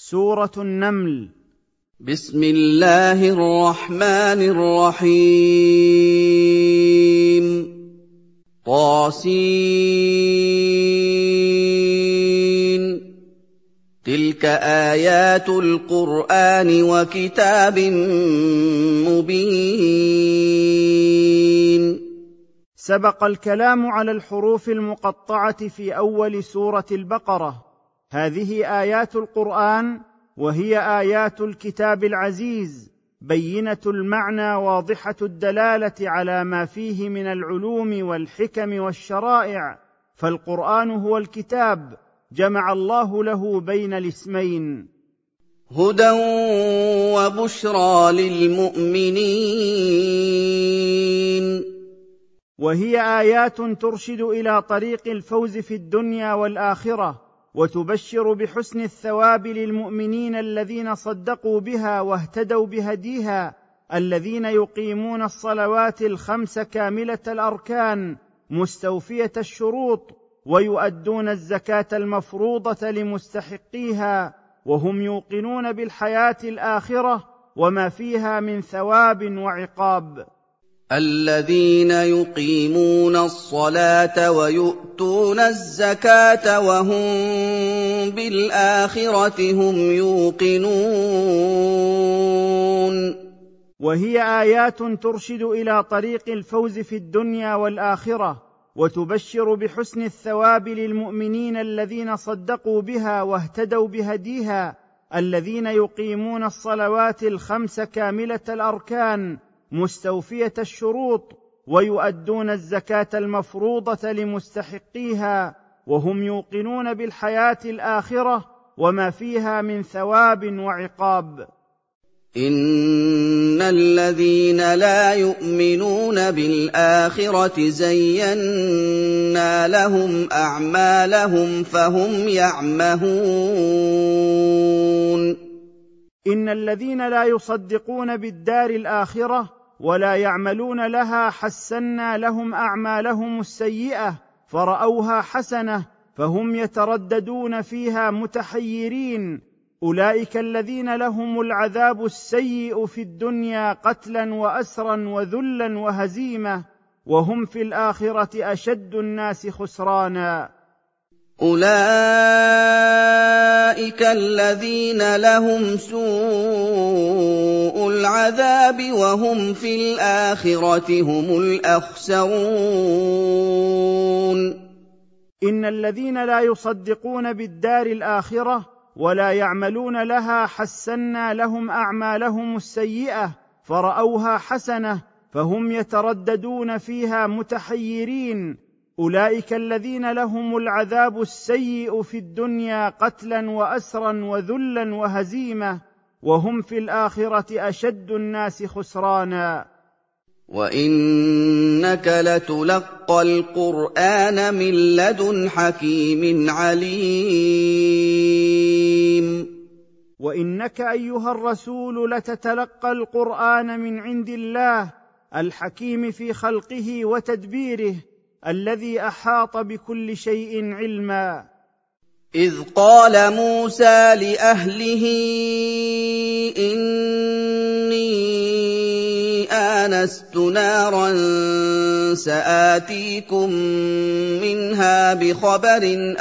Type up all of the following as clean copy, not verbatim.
سورة النمل. بسم الله الرحمن الرحيم. طاسين. تلك آيات القرآن وكتاب مبين. سبق الكلام على الحروف المقطعة في أول سورة البقرة. هذه آيات القرآن، وهي آيات الكتاب العزيز، بينة المعنى واضحة الدلالة على ما فيه من العلوم والحكم والشرائع، فالقرآن هو الكتاب، جمع الله له بين الاسمين. هدى وبشرى للمؤمنين. وهي آيات ترشد إلى طريق الفوز في الدنيا والآخرة، وتبشر بحسن الثواب للمؤمنين الذين صدقوا بها واهتدوا بهديها، الذين يقيمون الصلوات الخمس كاملة الأركان مستوفية الشروط، ويؤدون الزكاة المفروضة لمستحقيها، وهم يوقنون بالحياة الآخرة وما فيها من ثواب وعقاب. الذين يقيمون الصلاة ويؤتون الزكاة وهم بالآخرة هم يوقنون. وهي آيات ترشد إلى طريق الفوز في الدنيا والآخرة، وتبشر بحسن الثواب للمؤمنين الذين صدقوا بها واهتدوا بهديها، الذين يقيمون الصلوات الخمس كاملة الأركان مستوفية الشروط، ويؤدون الزكاة المفروضة لمستحقيها، وهم يوقنون بالحياة الآخرة وما فيها من ثواب وعقاب. إن الذين لا يؤمنون بالآخرة زينا لهم أعمالهم فهم يعمهون. إن الذين لا يصدقون بالدار الآخرة ولا يعملون لها حسنا لهم أعمالهم السيئة فرأوها حسنة فهم يترددون فيها متحيرين. أولئك الذين لهم العذاب السيء في الدنيا قتلا وأسرا وذلا وهزيمة، وهم في الآخرة أشد الناس خسرانا. أولئك الذين لهم سوء العذاب وهم في الآخرة هم الأخسرون. إن الذين لا يصدقون بالدار الآخرة ولا يعملون لها حسنا لهم أعمالهم السيئة فرأوها حسنة فهم يترددون فيها متحيرين. أولئك الذين لهم العذاب السيء في الدنيا قتلا وأسرا وذلا وهزيمة، وهم في الآخرة أشد الناس خسرانا. وإنك لتلقى القرآن من لدن حكيم عليم. وإنك أيها الرسول لتتلقى القرآن من عند الله الحكيم في خلقه وتدبيره، الذي أحاط بكل شيء علما. إذ قال موسى لأهله إني آنست نارا سآتيكم منها بخبر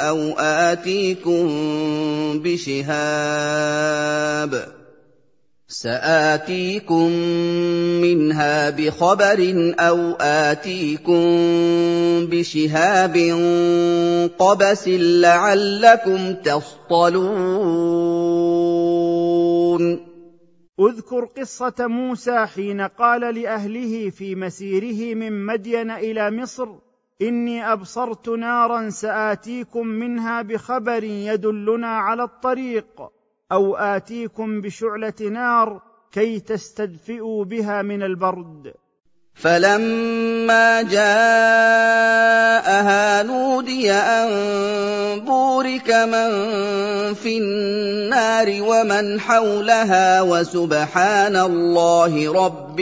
أو آتيكم بشهاب قبس لعلكم تصطلون. اذكر قصة موسى حين قال لأهله في مسيره من مدين إلى مصر إني أبصرت نارا سآتيكم منها بخبر يدلنا على الطريق، أو آتيكم بشعلة نار كي تستدفئوا بها من البرد. فلما جاءها نودي أن بورك من في النار ومن حولها وسبحان الله رب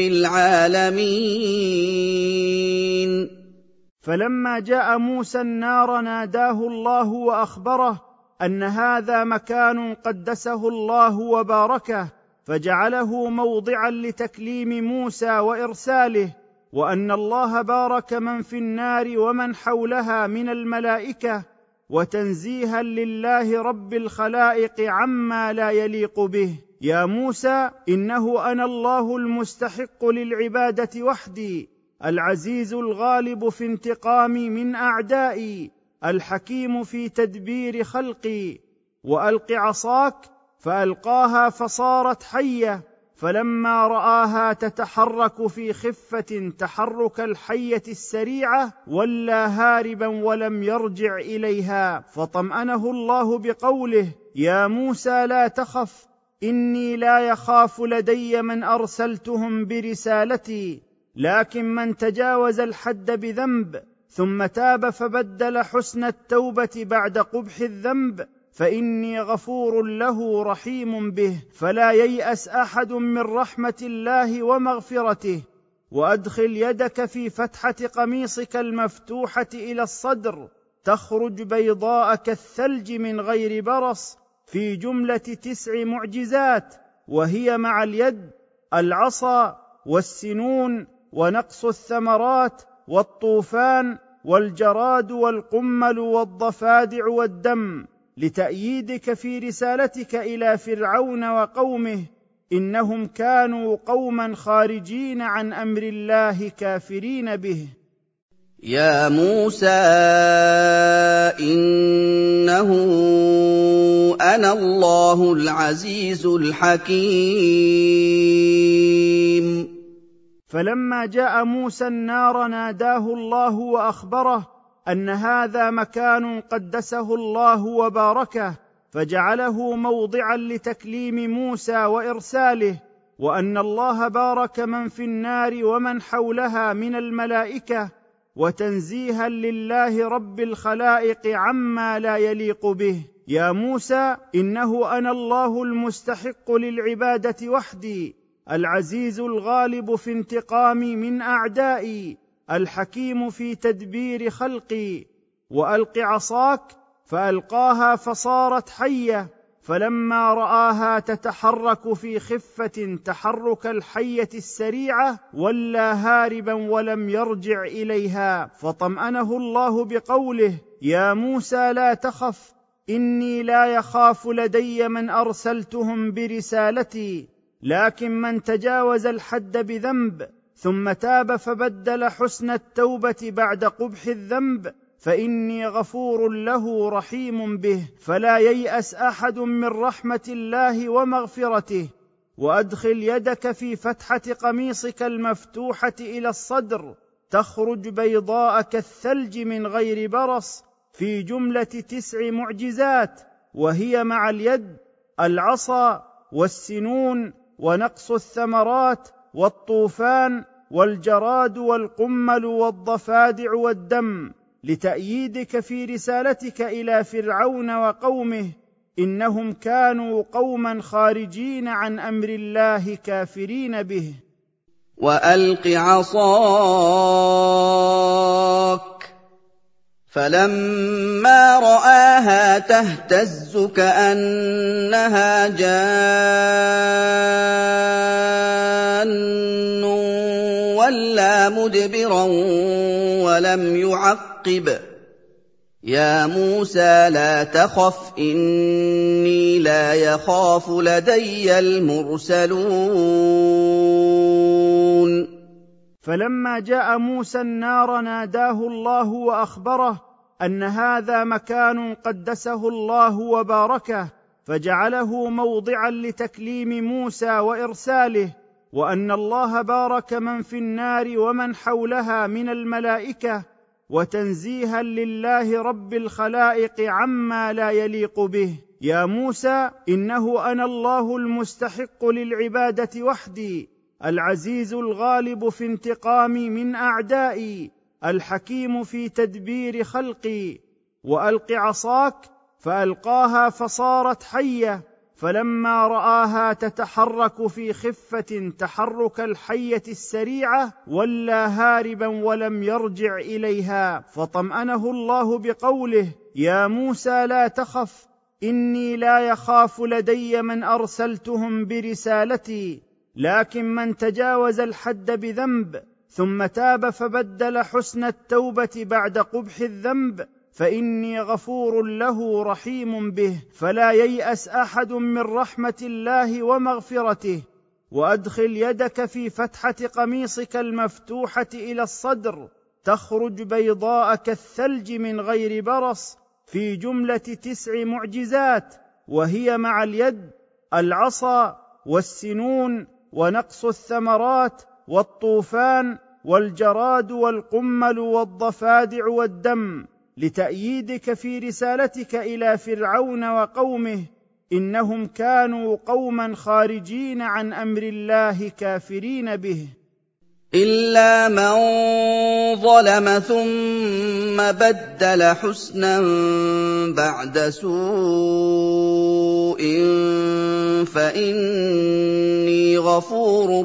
العالمين. فلما جاء موسى النار ناداه الله وأخبره أن هذا مكان قدسه الله وباركه فجعله موضعا لتكليم موسى وإرساله، وأن الله بارك من في النار ومن حولها من الملائكة، وتنزيها لله رب الخلائق عما لا يليق به. يا موسى إنه أنا الله المستحق للعبادة وحدي، العزيز الغالب في انتقامي من أعدائي، الحكيم في تدبير خلقي. وألق عصاك، فألقاها فصارت حية، فلما رآها تتحرك في خفة تحرك الحية السريعة ولى هاربا ولم يرجع إليها، فطمأنه الله بقوله: يا موسى لا تخف، إني لا يخاف لدي من أرسلتهم برسالتي، لكن من تجاوز الحد بذنب ثم تاب فبدل حسن التوبة بعد قبح الذنب فإني غفور له رحيم به، فلا ييأس أحد من رحمة الله ومغفرته. وأدخل يدك في فتحة قميصك المفتوحة إلى الصدر، تخرج بيضاء كالثلج من غير برص، في جملة 9 معجزات، وهي مع اليد، العصا، والسنون، ونقص الثمرات، والطوفان، والجراد، والقمل، والضفادع، والدم، لتأييدك في رسالتك إلى فرعون وقومه، إنهم كانوا قوما خارجين عن أمر الله كافرين به. يا موسى إنه أنا الله العزيز الحكيم. فلما جاء موسى النار ناداه الله وأخبره أن هذا مكان قدسه الله وباركه فجعله موضعا لتكليم موسى وإرساله، وأن الله بارك من في النار ومن حولها من الملائكة، وتنزيها لله رب الخلائق عما لا يليق به. يا موسى إنه أنا الله المستحق للعبادة وحدي، العزيز الغالب في انتقامي من أعدائي، الحكيم في تدبير خلقي. وألق عصاك، فألقاها فصارت حية، فلما رآها تتحرك في خفة تحرك الحية السريعة ولى هاربا ولم يرجع إليها، فطمأنه الله بقوله: يا موسى لا تخف، إني لا يخاف لدي من أرسلتهم برسالتي، لكن من تجاوز الحد بذنب ثم تاب فبدل حسن التوبة بعد قبح الذنب فإني غفور له رحيم به، فلا ييأس أحد من رحمة الله ومغفرته. وأدخل يدك في فتحة قميصك المفتوحة إلى الصدر، تخرج بيضاء كالثلج من غير برص، في جملة 9 معجزات، وهي مع اليد، العصا، والسنون، ونقص الثمرات، والطوفان، والجراد، والقمل، والضفادع، والدم، لتأييدك في رسالتك إلى فرعون وقومه، إنهم كانوا قوما خارجين عن أمر الله كافرين به. وألق عصاك، فلما رآها تهتز كأنها جان وَلَّىٰ مُدْبِرًا وَلَمْ يُعَقِّبْ. يا موسى لا تخف، إني لا يخاف لدي المرسلون. فلما جاء موسى النار ناداه الله وأخبره أن هذا مكان قدسه الله وباركه فجعله موضعا لتكليم موسى وإرساله، وأن الله بارك من في النار ومن حولها من الملائكة، وتنزيها لله رب الخلائق عما لا يليق به. يا موسى إنه أنا الله المستحق للعبادة وحدي، العزيز الغالب في انتقامي من أعدائي، الحكيم في تدبير خلقي. وألق عصاك، فألقاها فصارت حية، فلما رآها تتحرك في خفة تحرك الحية السريعة ولى هاربا ولم يرجع إليها، فطمأنه الله بقوله: يا موسى لا تخف، إني لا يخاف لدي من أرسلتهم برسالتي، لكن من تجاوز الحد بذنب ثم تاب فبدل حسن التوبة بعد قبح الذنب فإني غفور له رحيم به، فلا ييأس أحد من رحمة الله ومغفرته. وأدخل يدك في فتحة قميصك المفتوحة إلى الصدر تخرج بيضاء كالثلج من غير برص، في جملة 9 معجزات، وهي مع اليد العصا والسنون ونقص الثمرات والطوفان والجراد والقمل والضفادع والدم، لتأييدك في رسالتك إلى فرعون وقومه، إنهم كانوا قوما خارجين عن أمر الله كافرين به. إلا من ظلم ثم بدل حسنا بعد سوء فإني غفور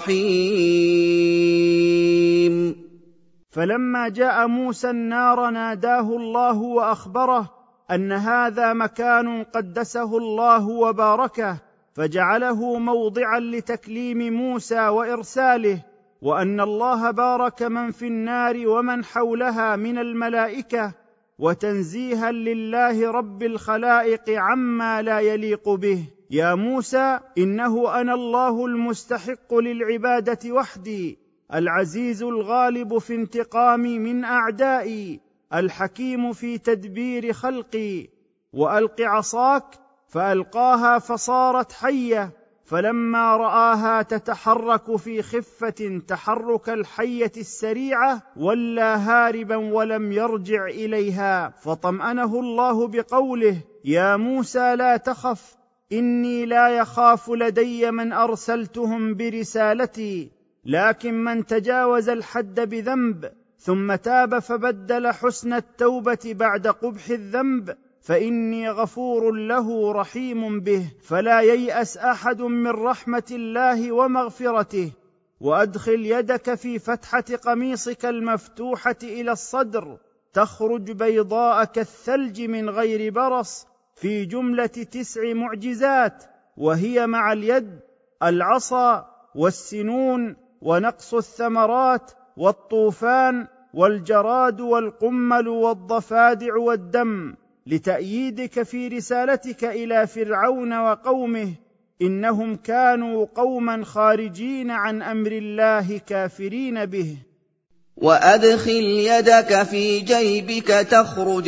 رحيم. فلما جاء موسى النار ناداه الله وأخبره أن هذا مكان قدسه الله وباركه، فجعله موضعا لتكليم موسى وإرساله، وأن الله بارك من في النار ومن حولها من الملائكة، وتنزيها لله رب الخلائق عما لا يليق به. يا موسى إنه أنا الله المستحق للعبادة وحدي، العزيز الغالب في انتقامي من أعدائي، الحكيم في تدبير خلقي. وألق عصاك، فألقاها فصارت حية، فلما رآها تتحرك في خفة تحرك الحية السريعة ولى هاربا ولم يرجع إليها، فطمأنه الله بقوله: يا موسى لا تخف، إني لا يخاف لدي من أرسلتهم برسالتي، لكن من تجاوز الحد بذنب ثم تاب فبدل حسن التوبة بعد قبح الذنب فإني غفور له رحيم به، فلا ييأس أحد من رحمة الله ومغفرته. وأدخل يدك في فتحة قميصك المفتوحة إلى الصدر تخرج بيضاء كالثلج من غير برص، في جملة 9 معجزات، وهي مع اليد العصا والسنون ونقص الثمرات والطوفان والجراد والقمل والضفادع والدم، لتأييدك في رسالتك إلى فرعون وقومه، إنهم كانوا قوما خارجين عن أمر الله كافرين به. وأدخل يدك في جيبك تخرج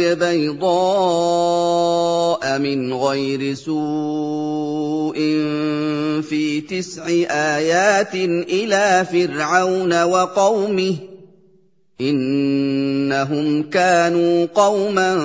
بيضاء من غير سوء في 9 آيات إلى فرعون وقومه إنهم كانوا قوما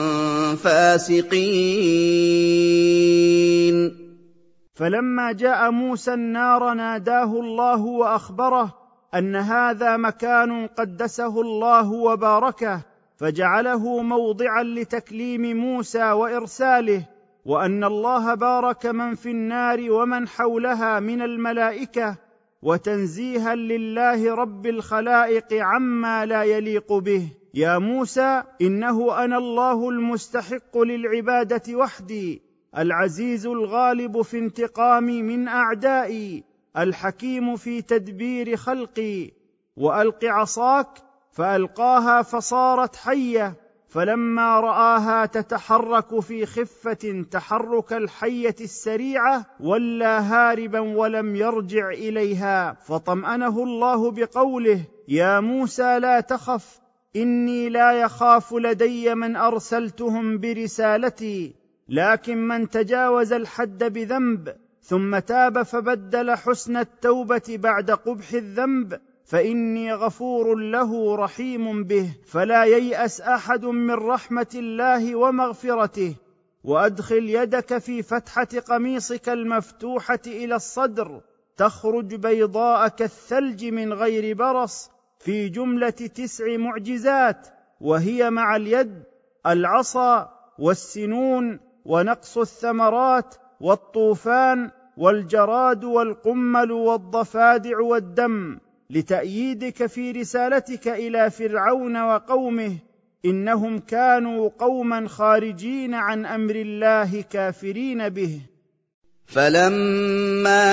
فاسقين. فلما جاء موسى النار ناداه الله وأخبره أن هذا مكان قدسه الله وباركه، فجعله موضعا لتكليم موسى وإرساله، وأن الله بارك من في النار ومن حولها من الملائكة، وتنزيها لله رب الخلائق عما لا يليق به. يا موسى إنه أنا الله المستحق للعبادة وحدي، العزيز الغالب في انتقامي من أعدائي، الحكيم في تدبير خلقي. وألق عصاك، فألقاها فصارت حية، فلما رآها تتحرك في خفة تحرك الحية السريعة ولى هاربا ولم يرجع إليها، فطمأنه الله بقوله: يا موسى لا تخف، إني لا يخاف لدي من أرسلتهم برسالتي، لكن من تجاوز الحد بذنب ثم تاب فبدل حسن التوبة بعد قبح الذنب فإني غفور له رحيم به، فلا ييأس أحد من رحمة الله ومغفرته. وأدخل يدك في فتحة قميصك المفتوحة إلى الصدر تخرج بيضاء كالثلج من غير برص، في جملة 9 معجزات، وهي مع اليد العصا والسنون ونقص الثمرات والطوفان والجراد والقمل والضفادع والدم، لتأييدك في رسالتك إلى فرعون وقومه، إنهم كانوا قوما خارجين عن أمر الله كافرين به. فَلَمَّا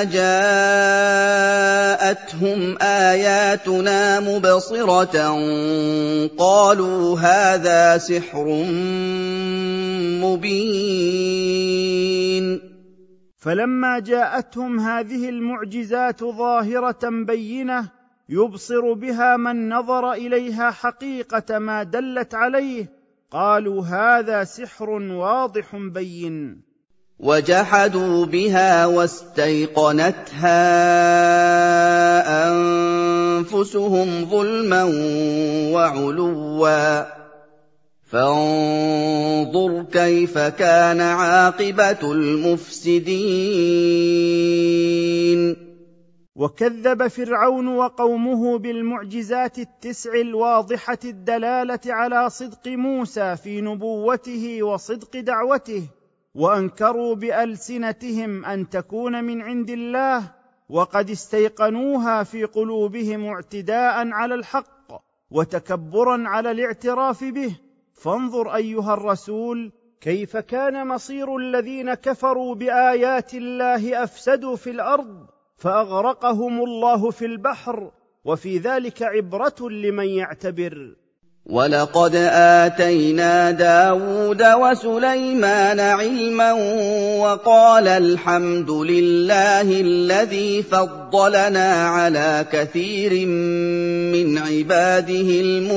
جَاءَتْهُمْ آيَاتُنَا مُبْصِرَةً قَالُوا هَٰذَا سِحْرٌ مُّبِينٌ. فلما جاءتهم هذه المعجزات ظاهرة بينة يبصر بها من نظر إليها حقيقة ما دلت عليه، قالوا هذا سحر واضح بين. وَجَحَدُوا بِهَا وَاسْتَيْقَنَتْهَا أَنفُسُهُمْ ظُلْمًا وَعُلُوًّا ۚ فَانظُرْ كَيْفَ كَانَ عَاقِبَةُ الْمُفْسِدِينَ. وكذب فرعون وقومه بالمعجزات التسع الواضحة الدلالة على صدق موسى في نبوته وصدق دعوته، وأنكروا بألسنتهم أن تكون من عند الله، وقد استيقنوها في قلوبهم اعتداء على الحق وتكبرا على الاعتراف به. فانظر أيها الرسول كيف كان مصير الذين كفروا بآيات الله أفسدوا في الأرض فأغرقهم الله في البحر، وفي ذلك عبرة لمن يعتبر. وَلَقَدْ آتَيْنَا دَاوُودَ وَسُلَيْمَانَ عِلْمًا وَقَالَ الْحَمْدُ لِلَّهِ الَّذِي فَضَّلَنَا عَلَىٰ كَثِيرٍ مِّنْ عِبَادِهِ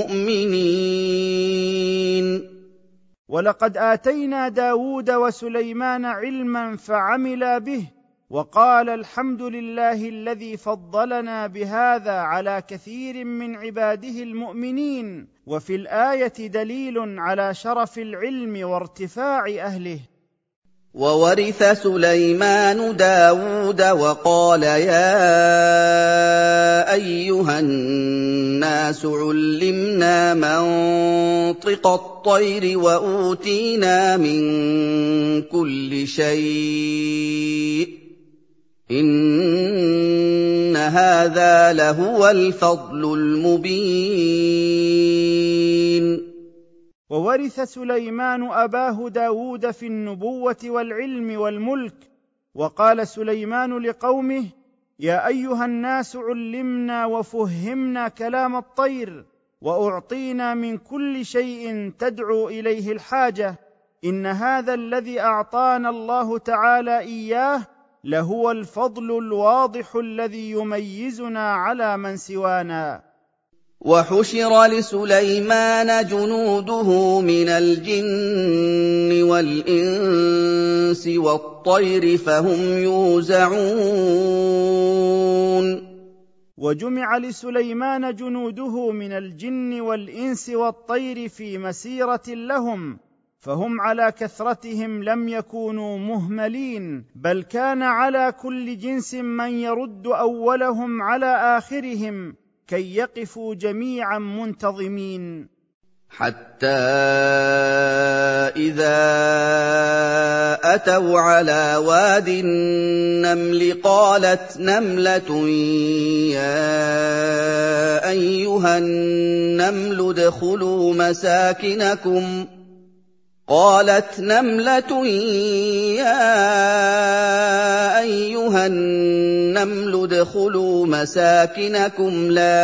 الْمُؤْمِنِينَ. ولقد آتينا داوود وسليمان علما فعملا به، وقال الحمد لله الذي فضلنا بهذا على كثير من عباده المؤمنين. وفي الآية دليل على شرف العلم وارتفاع أهله. وَوَرِثَ سُلَيْمَانُ دَاوُودَ وَقَالَ يَا أَيُّهَا النَّاسُ عُلِّمْنَا مَنطِقَ الطَّيْرِ وَأُوتِينَا مِن كُلِّ شَيْءٍ إِنَّ هَٰذَا لَهُوَ الْفَضْلُ الْمُبِينُ. وورث سليمان أباه داود في النبوة والعلم والملك. وقال سليمان لقومه يا أيها الناس علمنا وفهمنا كلام الطير، وأعطينا من كل شيء تدعو إليه الحاجة، إن هذا الذي أعطانا الله تعالى إياه لهو الفضل الواضح الذي يميزنا على من سوانا. وَحُشِرَ لِسُلَيْمَانَ جُنُودُهُ مِنَ الْجِنِّ وَالْإِنسِ وَالطَّيْرِ فَهُمْ يُوزَعُونَ. وجمع لسليمان جنوده من الجن والإنس والطير في مسيرة لهم، فهم على كثرتهم لم يكونوا مهملين، بل كان على كل جنس من يرد أولهم على آخرهم كي يقفوا جميعا منتظمين. حتى إذا أتوا على واد النمل قالت نملة يا أيها النمل ادخلوا مساكنكم قالت نملة يا أيها النمل ادخلوا مساكنكم لا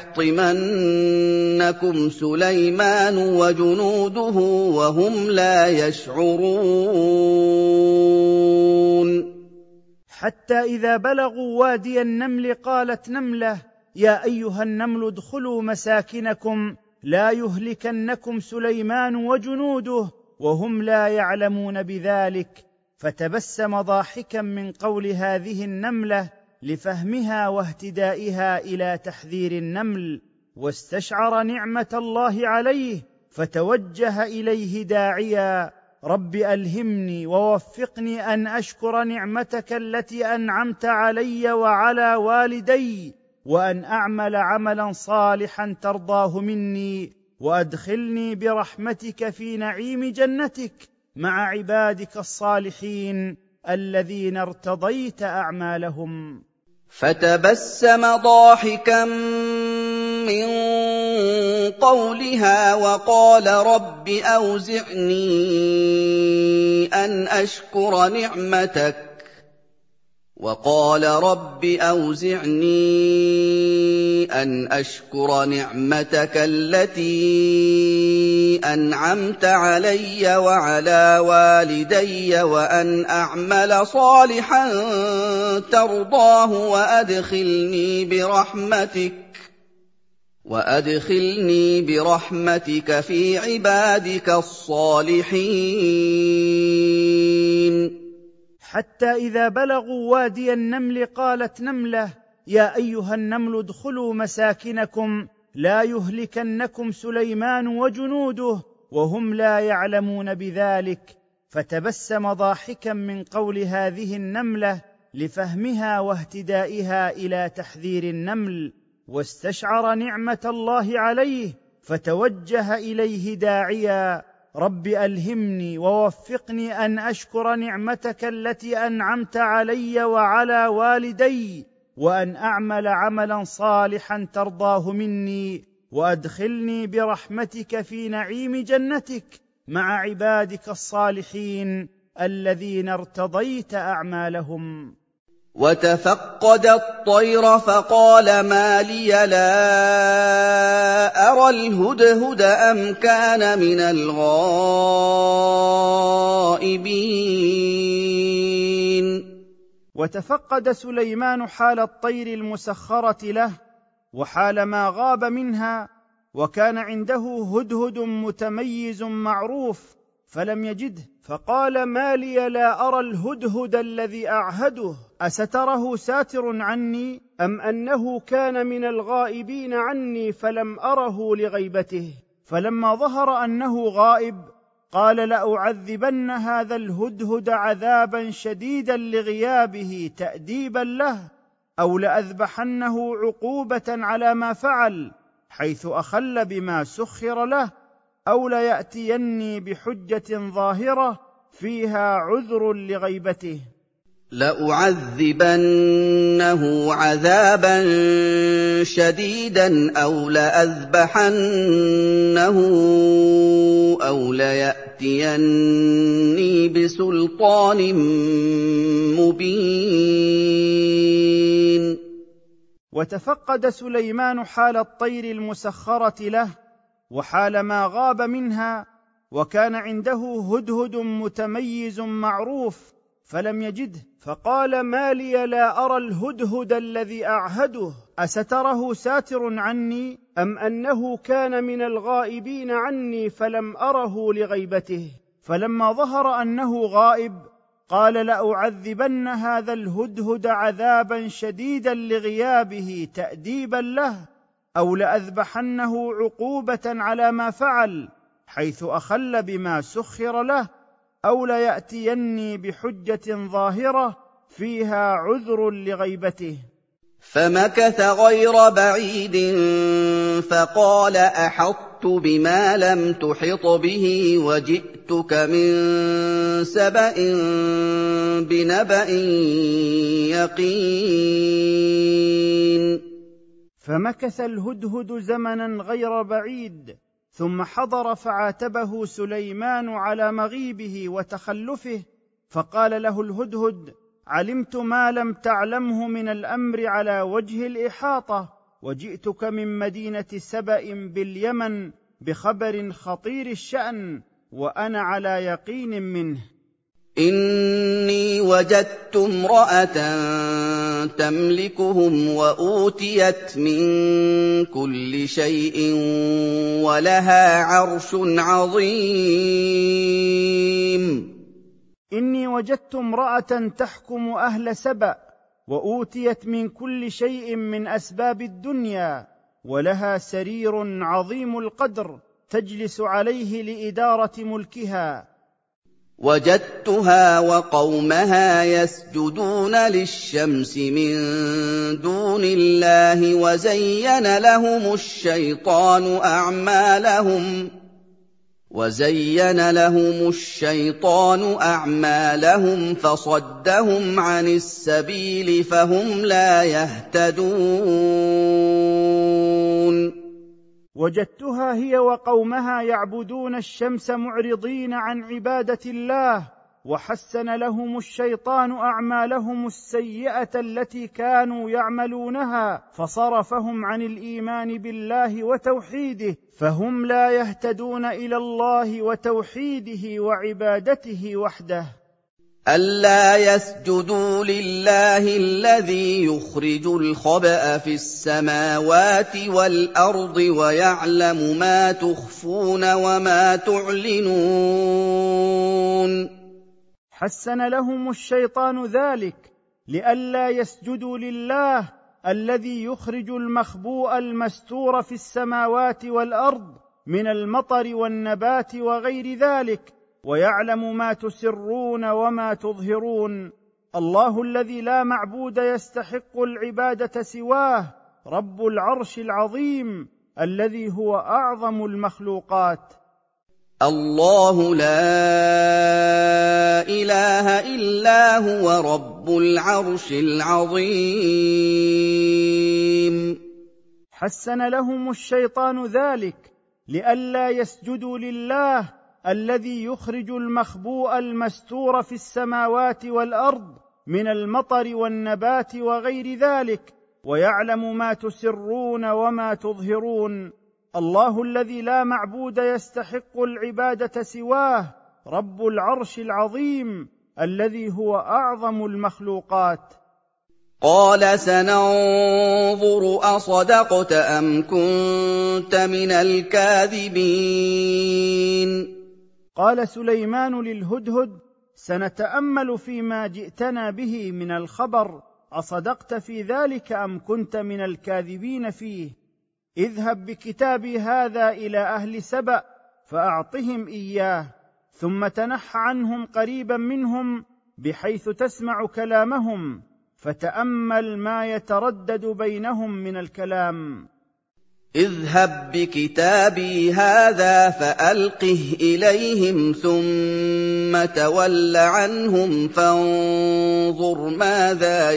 يحطمنكم سليمان وجنوده وهم لا يشعرون. حتى إذا بلغوا وادي النمل قالت نملة يا أيها النمل ادخلوا مساكنكم لا يهلكنكم سليمان وجنوده وهم لا يعلمون بذلك، فتبسم ضاحكا من قول هذه النملة لفهمها واهتدائها إلى تحذير النمل، واستشعر نعمة الله عليه فتوجه إليه داعيا رب ألهمني ووفقني أن أشكر نعمتك التي أنعمت علي وعلى والدي، وأن أعمل عملا صالحا ترضاه مني، وأدخلني برحمتك في نعيم جنتك مع عبادك الصالحين الذين ارتضيت أعمالهم. فتبسم ضاحكا من قَوْلِهَا وَقَالَ رَبِّ أَوْزِعْنِي أَنْ أَشْكُرَ نِعْمَتَكَ الَّتِي أَنْعَمْتَ عَلَيَّ وَعَلَىٰ وَالِدَيَّ وَأَنْ أَعْمَلَ صَالِحًا تَرْضَاهُ وَأَدْخِلْنِي بِرَحْمَتِكَ فِي عِبَادِكَ الصَّالِحِينَ حتى إذا بلغوا وادي النمل قالت نملة يا أيها النمل ادخلوا مساكنكم لا يهلكنكم سليمان وجنوده وهم لا يعلمون بذلك، فتبسم ضاحكا من قول هذه النملة لفهمها واهتدائها إلى تحذير النمل، واستشعر نعمة الله عليه فتوجه إليه داعيا رب ألهمني ووفقني أن أشكر نعمتك التي أنعمت علي وعلى والدي وأن أعمل عملا صالحا ترضاه مني وأدخلني برحمتك في نعيم جنتك مع عبادك الصالحين الذين ارتضيت أعمالهم. وَتَفَقَّدَ الطَّيْرَ فَقَالَ مَا لِيَ لَا أَرَى الْهُدْهُدَ أَمْ كَانَ مِنَ الْغَائِبِينَ وتفقد سليمان حال الطير المسخرة له وحال ما غاب منها، وكان عنده هدهد متميز معروف فلم يجده، فقال ما لي لا أرى الهدهد الذي أعهده أستره ساتر عني أم أنه كان من الغائبين عني فلم أره لغيبته، فلما ظهر أنه غائب قال لأعذبن هذا الهدهد عذابا شديدا لغيابه تأديبا له أو لأذبحنه عقوبة على ما فعل حيث أخل بما سخر له أو ليأتيني بحجة ظاهرة فيها عذر لغيبته. لأعذبنه عذابا شديدا أو لأذبحنه أو ليأتيني بسلطان مبين. وتفقد سليمان حال الطير المسخرة له وحال ما غاب منها، وكان عنده هدهد متميز معروف فلم يجده، فقال ما لي لا أرى الهدهد الذي أعهده أستره ساتر عني أم أنه كان من الغائبين عني فلم أره لغيبته، فلما ظهر أنه غائب قال لأعذبن هذا الهدهد عذابا شديدا لغيابه تأديبا له أو لأذبحنه عقوبة على ما فعل حيث أخل بما سخر له أو ليأتيني بحجة ظاهرة فيها عذر لغيبته. فمكث غير بعيد فقال أحطت بما لم تحط به وجئتك من سبأ بنبأ يقين. فمكث الهدهد زمنا غير بعيد ثم حضر فعاتبه سليمان على مغيبه وتخلفه، فقال له الهدهد علمت ما لم تعلمه من الأمر على وجه الإحاطة، وجئتك من مدينة سبأ باليمن بخبر خطير الشأن وأنا على يقين منه. إني وجدت امرأة تملكهم وأوتيت من كل شيء ولها عرش عظيم. إني وجدت امرأة تحكم أهل سبأ وأوتيت من كل شيء من أسباب الدنيا ولها سرير عظيم القدر تجلس عليه لإدارة ملكها. وجدتها وقومها يسجدون للشمس من دون الله وزين لهم الشيطان أعمالهم فصدهم عن السبيل فهم لا يهتدون. وجدتها هي وقومها يعبدون الشمس معرضين عن عباده الله، وحسن لهم الشيطان اعمالهم السيئه التي كانوا يعملونها فصرفهم عن الايمان بالله وتوحيده، فهم لا يهتدون الى الله وتوحيده وعبادته وحده. ألا يسجدوا لله الذي يخرج الخبأ في السماوات والأرض ويعلم ما تخفون وما تعلنون. حسن لهم الشيطان ذلك لئلا يسجدوا لله الذي يخرج المخبوء المستور في السماوات والأرض من المطر والنبات وغير ذلك، ويعلم ما تسرون وما تظهرون. الله الذي لا معبود يستحق العبادة سواه، رب العرش العظيم الذي هو أعظم المخلوقات. الله لا إله إلا هو رب العرش العظيم. حسن لهم الشيطان ذلك لئلا يسجدوا لله الذي يخرج المخبوء المستور في السماوات والأرض من المطر والنبات وغير ذلك، ويعلم ما تسرون وما تظهرون. الله الذي لا معبود يستحق العبادة سواه، رب العرش العظيم الذي هو أعظم المخلوقات. قال سننظر أصدقت أم كنت من الكاذبين. قال سليمان للهدهد: سنتأمل فيما جئتنا به من الخبر، أصدقت في ذلك أم كنت من الكاذبين فيه. اذهب بكتابي هذا إلى أهل سبأ فأعطهم إياه، ثم تنح عنهم قريبا منهم بحيث تسمع كلامهم، فتأمل ما يتردد بينهم من الكلام. اذهب بكتابي هذا فألقه إليهم ثم تول عنهم فانظر ماذا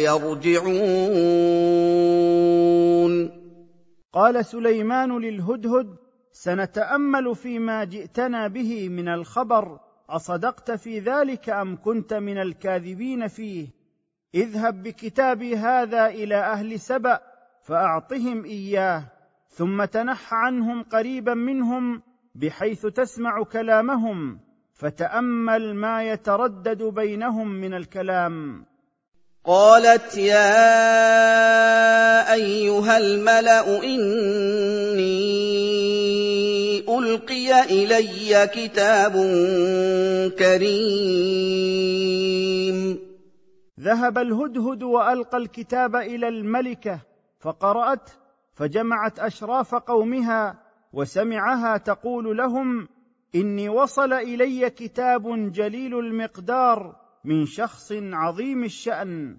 يرجعون. قال سليمان للهدهد: سنتأمل فيما جئتنا به من الخبر، أصدقت في ذلك أم كنت من الكاذبين فيه. اذهب بكتابي هذا إلى أهل سبأ فأعطهم إياه، ثم تنح عنهم قريبا منهم بحيث تسمع كلامهم، فتأمل ما يتردد بينهم من الكلام. قالت يا أيها الملأ إني ألقي إلي كتاب كريم. ذهب الهدهد وألقى الكتاب إلى الملكة فقرأته، فجمعت أشراف قومها وسمعها تقول لهم: إني وصل إلي كتاب جليل المقدار من شخص عظيم الشأن،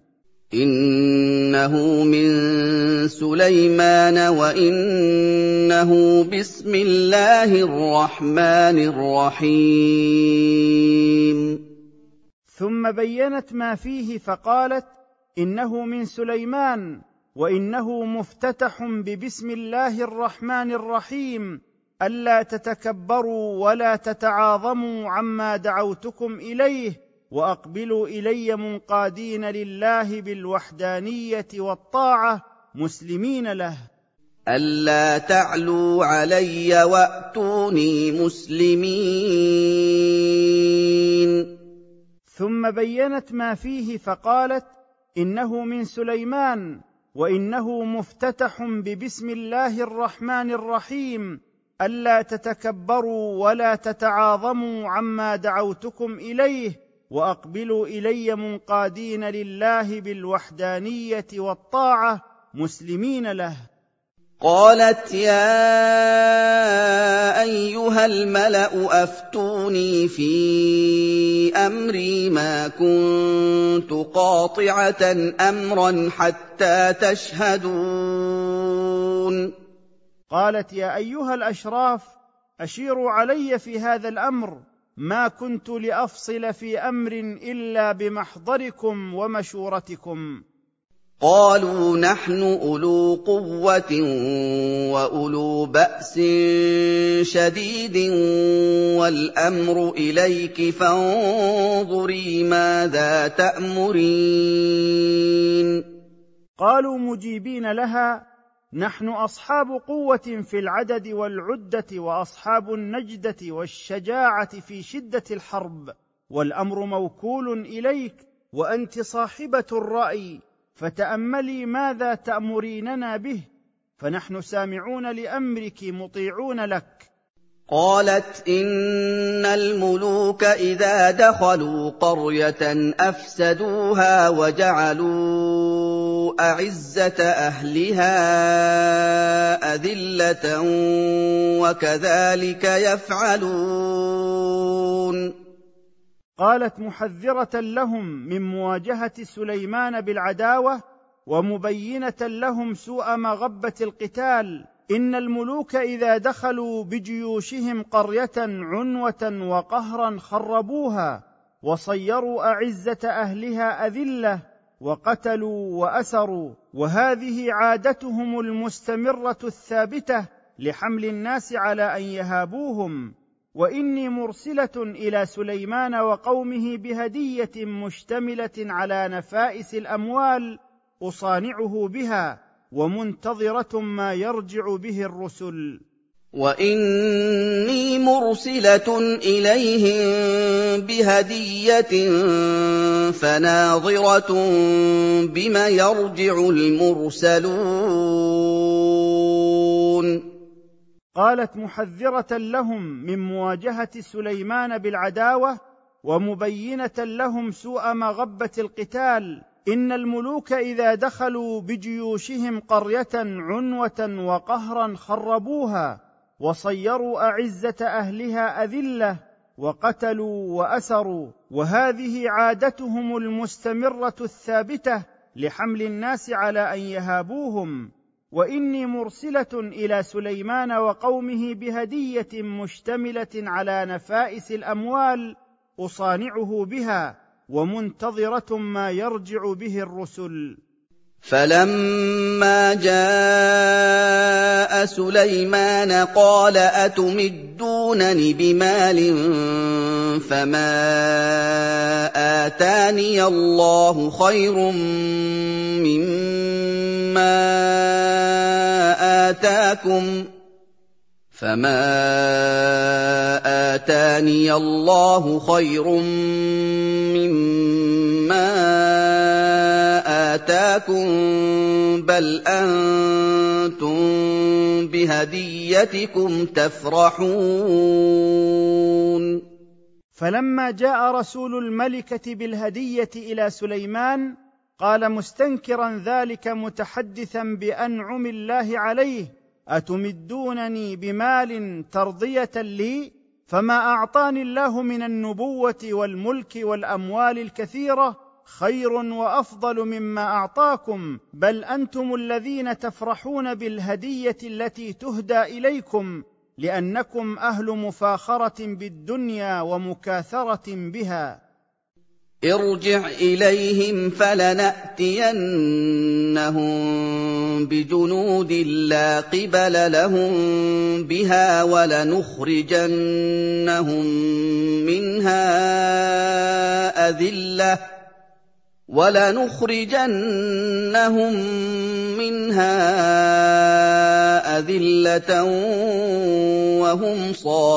إنه من سليمان وإنه بسم الله الرحمن الرحيم. ثم بينت ما فيه فقالت: إنه من سليمان وإنه مفتتح ببسم الله الرحمن الرحيم، ألا تتكبروا ولا تتعاظموا عما دعوتكم إليه، وأقبلوا إلي منقادين لله بالوحدانية والطاعة مسلمين له. ألا تعلوا علي وأتوني مسلمين. ثم بينت ما فيه فقالت: إنه من سليمان وإنه مفتتح ببسم الله الرحمن الرحيم، ألا تتكبروا ولا تتعاظموا عما دعوتكم إليه، وأقبلوا إلي منقادين لله بالوحدانية والطاعة مسلمين له. قالت يا أيها الملأ أفتوني في أمري ما كنت قاطعة أمرا حتى تشهدون. قالت يا أيها الأشراف أشيروا علي في هذا الأمر، ما كنت لأفصل في أمر إلا بمحضركم ومشورتكم. قَالُوا نَحْنُ أُولُو قُوَّةٍ وَأُولُو بَأْسٍ شَدِيدٍ وَالْأَمْرُ إِلَيْكِ فَانظُرِي مَاذَا تَأْمُرِينَ قالوا مجيبين لها: نحن أصحاب قوة في العدد والعدة وأصحاب النجدة والشجاعة في شدة الحرب، والأمر موكول إليك وأنت صاحبة الرأي، فتأملي ماذا تأمريننا به، فنحن سامعون لأمرك مطيعون لك. قالت إن الملوك إذا دخلوا قرية أفسدوها وجعلوا أعزة أهلها أذلة وكذلك يفعلون. قالت محذرة لهم من مواجهة سليمان بالعداوة ومبينة لهم سوء مغبة القتال: إن الملوك إذا دخلوا بجيوشهم قرية عنوة وقهرا خربوها وصيروا أعزة أهلها أذلة وقتلوا وأسروا، وهذه عادتهم المستمرة الثابتة لحمل الناس على أن يهابوهم. وإني مرسلة إلى سليمان وقومه بهدية مشتملة على نفائس الأموال أصانعه بها، ومنتظرة ما يرجع به الرسل. وإني مرسلة إليهم بهدية فناظرة بما يرجع المرسلون. قالت محذرة لهم من مواجهة سليمان بالعداوة ومبينة لهم سوء مغبة القتال: إن الملوك إذا دخلوا بجيوشهم قرية عنوة وقهرا خربوها وصيروا أعزة أهلها أذلة وقتلوا وأسروا، وهذه عادتهم المستمرة الثابتة لحمل الناس على أن يهابوهم. وإني مرسلة إلى سليمان وقومه بهدية مشتملة على نفائس الأموال أصانعه بها، ومنتظرة ما يرجع به الرسل. فلما جاء سليمان قال أتمدونني بمال فما آتاني الله خير مما آتاكم بل أنتم بهديتكم تفرحون. فلما جاء رسول الملكة بالهدية إلى سليمان قال مستنكرا ذلك متحدثا بأنعم الله عليه: أتمدونني بمال ترضية لي؟ فما أعطاني الله من النبوة والملك والأموال الكثيرة خير وأفضل مما أعطاكم، بل أنتم الذين تفرحون بالهدية التي تهدى إليكم، لأنكم أهل مفاخرة بالدنيا ومكاثرة بها. ارجع إليهم فلنأتينهم بجنود لا قبل لهم بها ولنخرجنهم منها أذلة وهم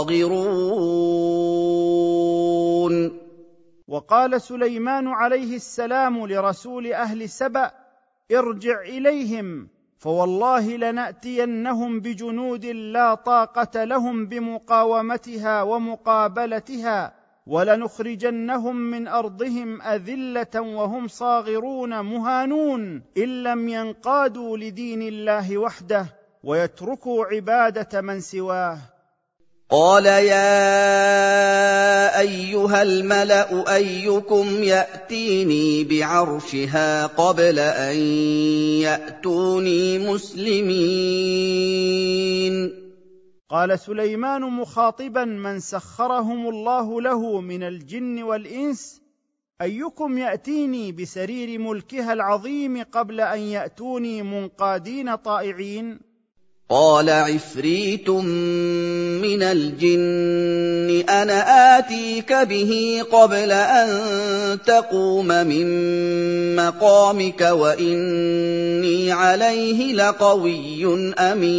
صاغرون. وقال سليمان عليه السلام لرسول أهل سبأ: ارجع إليهم فوالله لنأتينهم بجنود لا طاقة لهم بمقاومتها ومقابلتها، ولنخرجنهم من أرضهم أذلة وهم صاغرون مهانون، إن لم ينقادوا لدين الله وحده ويتركوا عبادة من سواه. قال يا أيها الملأ أيكم يأتيني بعرشها قبل أن يأتوني مسلمين. قال سليمان مخاطبا من سخرهم الله له من الجن والإنس: أيكم يأتيني بسرير ملكها العظيم قبل أن يأتوني منقادين طائعين؟ قال عفريت من الجن أنا آتيك به قبل أن تقوم من مقامك وإني عليه لقوي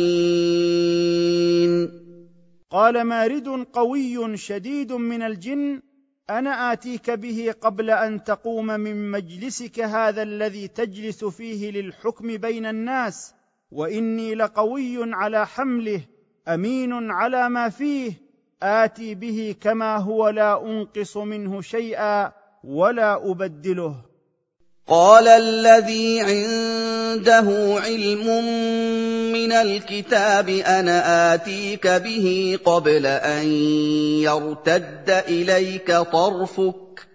أمين. قال مارد قوي شديد من الجن: أنا آتيك به قبل أن تقوم من مجلسك هذا الذي تجلس فيه للحكم بين الناس، وإني لقوي على حمله أمين على ما فيه، آتي به كما هو لا أنقص منه شيئا ولا أبدله. قال الذي عنده علم من الكتاب أنا آتيك به قبل أن يرتد إليك طرفك،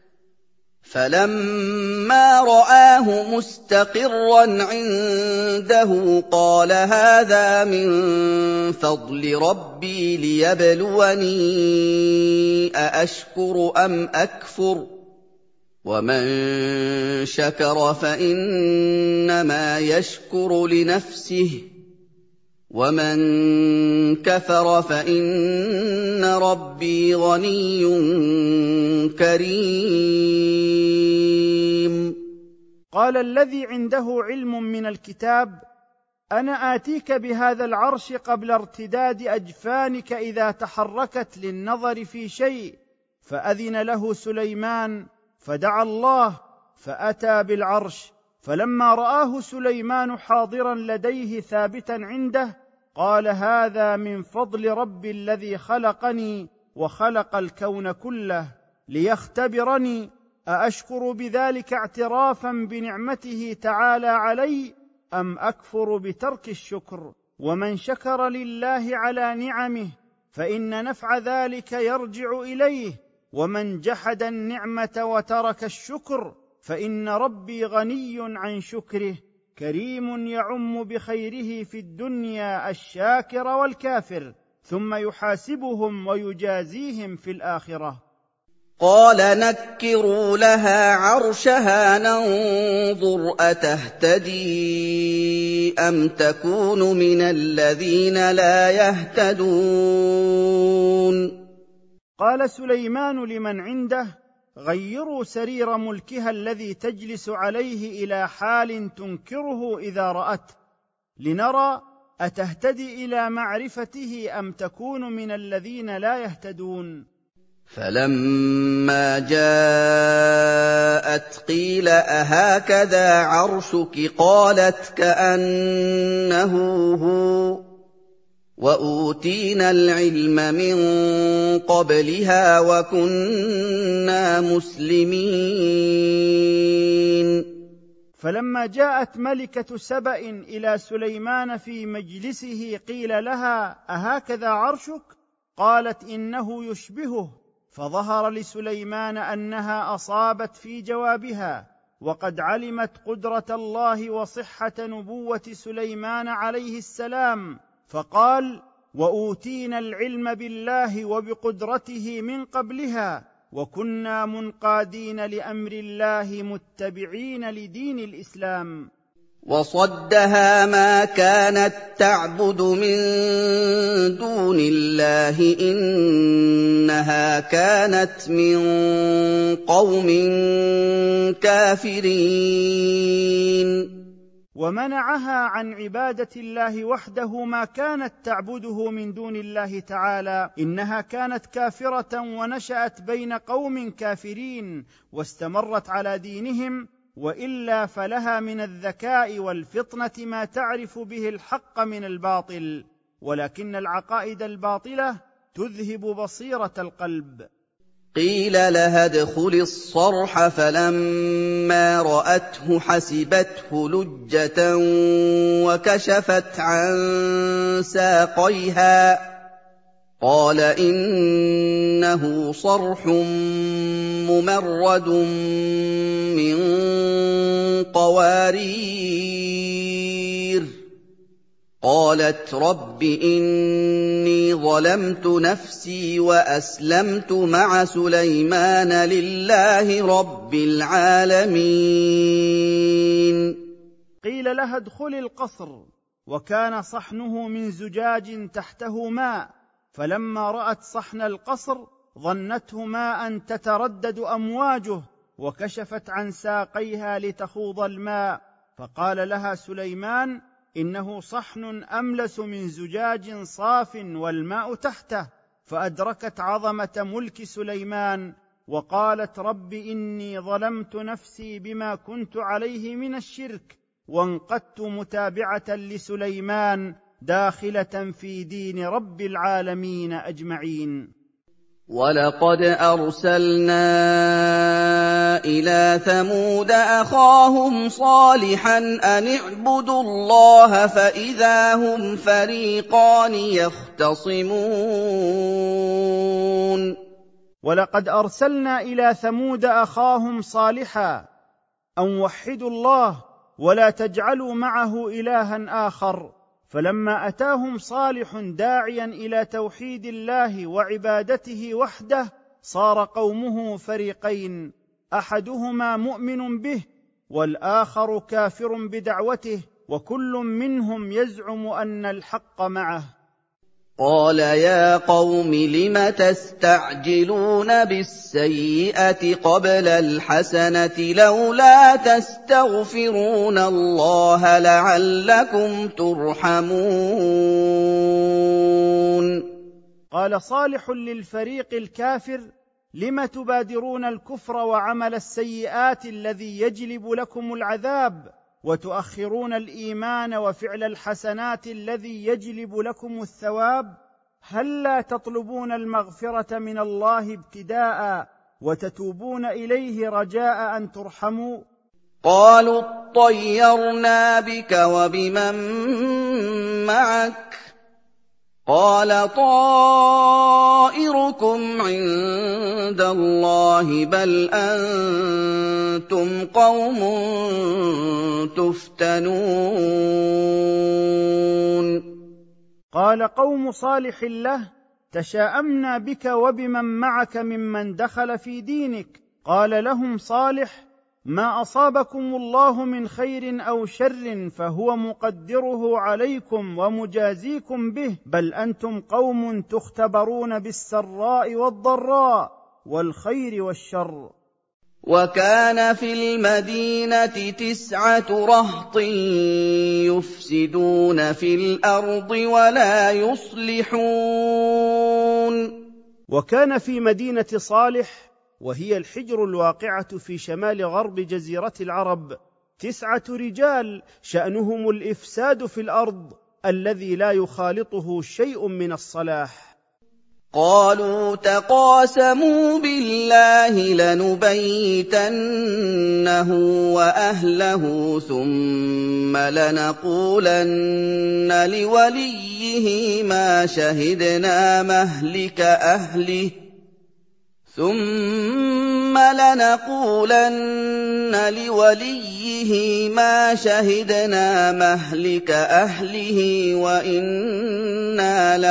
فلما رآه مستقرا عنده قال هذا من فضل ربي ليبلوني أأشكر أم أكفر، ومن شكر فإنما يشكر لنفسه ومن كفر فإن ربي غني كريم. قال الذي عنده علم من الكتاب: أنا آتيك بهذا العرش قبل ارتداد أجفانك إذا تحركت للنظر في شيء. فأذن له سليمان فدعا الله فأتى بالعرش، فلما رآه سليمان حاضرا لديه ثابتا عنده قال هذا من فضل ربي الذي خلقني وخلق الكون كله ليختبرني أأشكر بذلك اعترافا بنعمته تعالى علي أم أكفر بترك الشكر. ومن شكر لله على نعمه فإن نفع ذلك يرجع إليه، ومن جحد النعمة وترك الشكر فإن ربي غني عن شكره كريم يعم بخيره في الدنيا الشاكر والكافر، ثم يحاسبهم ويجازيهم في الآخرة. قال نكروا لها عرشها ننظر أتهتدي أم تكون من الذين لا يهتدون. قال سليمان لمن عنده: غيروا سرير ملكها الذي تجلس عليه إلى حال تنكره إذا رأته، لنرى أتهتدي إلى معرفته أم تكون من الذين لا يهتدون. فلما جاءت قيل أهكذا عرشك قالت كأنه هو، وأوتينا العلم من قبلها وكنا مسلمين. فلما جاءت ملكة سبأ إلى سليمان في مجلسه قيل لها: أهكذا عرشك؟ قالت: إنه يشبهه. فظهر لسليمان أنها أصابت في جوابها، وقد علمت قدرة الله وصحة نبوة سليمان عليه السلام، فقال: وأوتينا العلم بالله وبقدرته من قبلها وكنا منقادين لأمر الله متبعين لدين الإسلام. وصدها ما كانت تعبد من دون الله إنها كانت من قوم كافرين. ومنعها عن عبادة الله وحده ما كانت تعبده من دون الله تعالى، إنها كانت كافرة ونشأت بين قوم كافرين واستمرت على دينهم، وإلا فلها من الذكاء والفطنة ما تعرف به الحق من الباطل، ولكن العقائد الباطلة تذهب بصيرة القلب. قيل لها ادخلي الصرح فلما رأته حسبته لجة وكشفت عن ساقيها قال إنه صرح ممرد من قوارير قالت رب إني ظلمت نفسي وأسلمت مع سليمان لله رب العالمين. قيل لها ادخلي القصر، وكان صحنه من زجاج تحته ماء، فلما رأت صحن القصر ظنته ماء تتردد أمواجه، وكشفت عن ساقيها لتخوض الماء، فقال لها سليمان إنه صحن أملس من زجاج صاف والماء تحته، فأدركت عظمة ملك سليمان، وقالت رب إني ظلمت نفسي بما كنت عليه من الشرك، وانقدت متابعة لسليمان داخلة في دين رب العالمين أجمعين. ولقد أرسلنا إلى ثمود أخاهم صالحا أن اعبدوا الله فإذا هم فريقان يختصمون. ولقد أرسلنا إلى ثمود أخاهم صالحا أن وحدوا الله ولا تجعلوا معه إلها آخر، فلما أتاهم صالح داعيا إلى توحيد الله وعبادته وحده صار قومه فريقين، أحدهما مؤمن به والآخر كافر بدعوته، وكل منهم يزعم أن الحق معه. قال يا قوم لم تستعجلون بالسيئة قبل الحسنة لولا تستغفرون الله لعلكم ترحمون. قال صالح للفريق الكافر لم تبادرون الكفر وعمل السيئات الذي يجلب لكم العذاب، وتؤخرون الإيمان وفعل الحسنات الذي يجلب لكم الثواب؟ هل لا تطلبون المغفرة من الله ابتداء وتتوبون إليه رجاء أن ترحموا؟ قالوا اطيرنا بك وبمن معك قال طائركم عند الله بل أنتم قوم تفتنون. قال قوم صالح له تشاءمنا بك وبمن معك ممن دخل في دينك. قال لهم صالح ما أصابكم الله من خير أو شر فهو مقدره عليكم ومجازيكم به، بل أنتم قوم تختبرون بالسراء والضراء والخير والشر. وكان في المدينة 9 رهط يفسدون في الأرض ولا يصلحون. وكان في مدينة صالح وهي الحجر الواقعة في شمال غرب جزيرة العرب 9 رجال شأنهم الإفساد في الأرض الذي لا يخالطه شيء من الصلاح. قالوا تقاسموا بالله لنبيتنه وأهله ثم لنقولن لوليه ما شهدنا مهلك أهله وإنا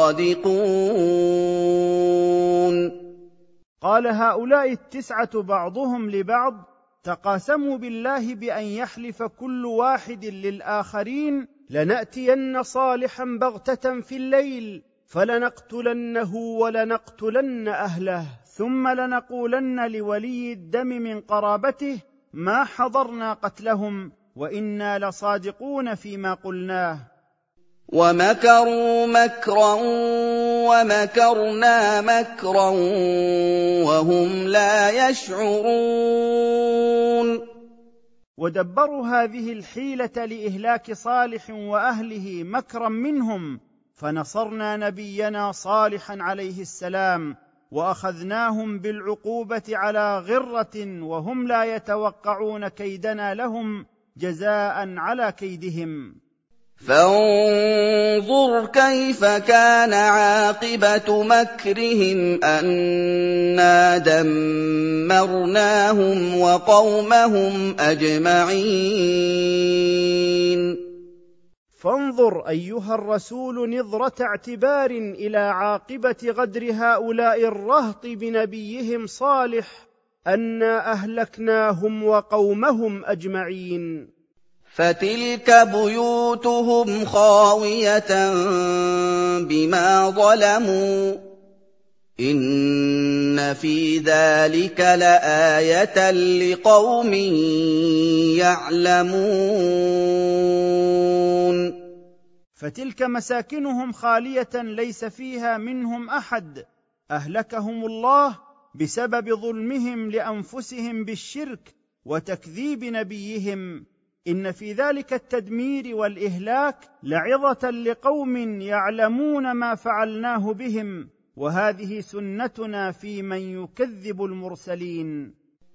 لصادقون. قال هؤلاء 9 بعضهم لبعض تقاسموا بالله بأن يحلف كل واحد للآخرين لنأتين صالحا بغتة في الليل فلنقتلنه ولنقتلن أهله ثم لنقولن لولي الدم من قرابته ما حضرنا قتلهم وإنا لصادقون فيما قلناه. ومكروا مكرا ومكرنا مكرا وهم لا يشعرون. ودبروا هذه الحيلة لإهلاك صالح وأهله مكرا منهم، فنصرنا نبينا صالحا عليه السلام وأخذناهم بالعقوبة على غرة وهم لا يتوقعون كيدنا لهم جزاء على كيدهم. فانظر كيف كان عاقبة مكرهم أنا دمرناهم وقومهم أجمعين. فانظر أيها الرسول نظرة اعتبار إلى عاقبة غدر هؤلاء الرهط بنبيهم صالح أنا أهلكناهم وقومهم أجمعين. فتلك بيوتهم خاوية بما ظلموا إن في ذلك لآية لقوم يعلمون. فتلك مساكنهم خالية ليس فيها منهم أحد، أهلكهم الله بسبب ظلمهم لأنفسهم بالشرك وتكذيب نبيهم. إن في ذلك التدمير والإهلاك لعظة لقوم يعلمون ما فعلناه بهم، وهذه سنتنا في من يكذب المرسلين.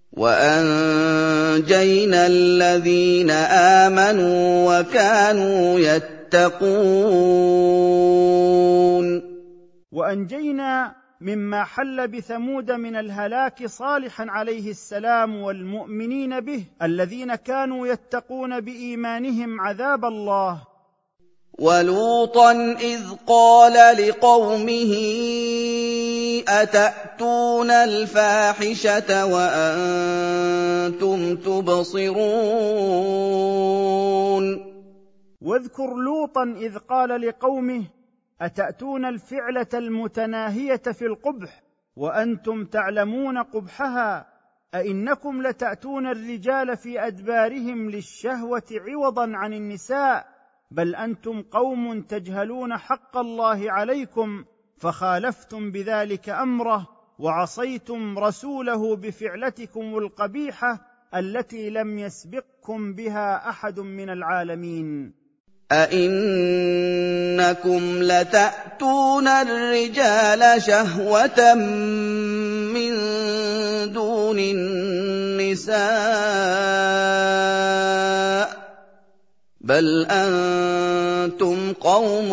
وأنجينا الذين آمنوا وكانوا يتقون. وأنجينا مما حل بثمود من الهلاك صالحا عليه السلام والمؤمنين به الذين كانوا يتقون بإيمانهم عذاب الله. ولوطا إذ قال لقومه أتأتون الفاحشة وأنتم تبصرون. واذكر لوطا إذ قال لقومه أتأتون الفعلة المتناهية في القبح وأنتم تعلمون قبحها، أئنكم لتأتون الرجال في أدبارهم للشهوة عوضا عن النساء، بل أنتم قوم تجهلون حق الله عليكم فخالفتم بذلك أمره وعصيتم رسوله بفعلتكم القبيحة التي لم يسبقكم بها أحد من العالمين. أئنكم لتأتون الرجال شهوة من دون النساء بل أنتم قوم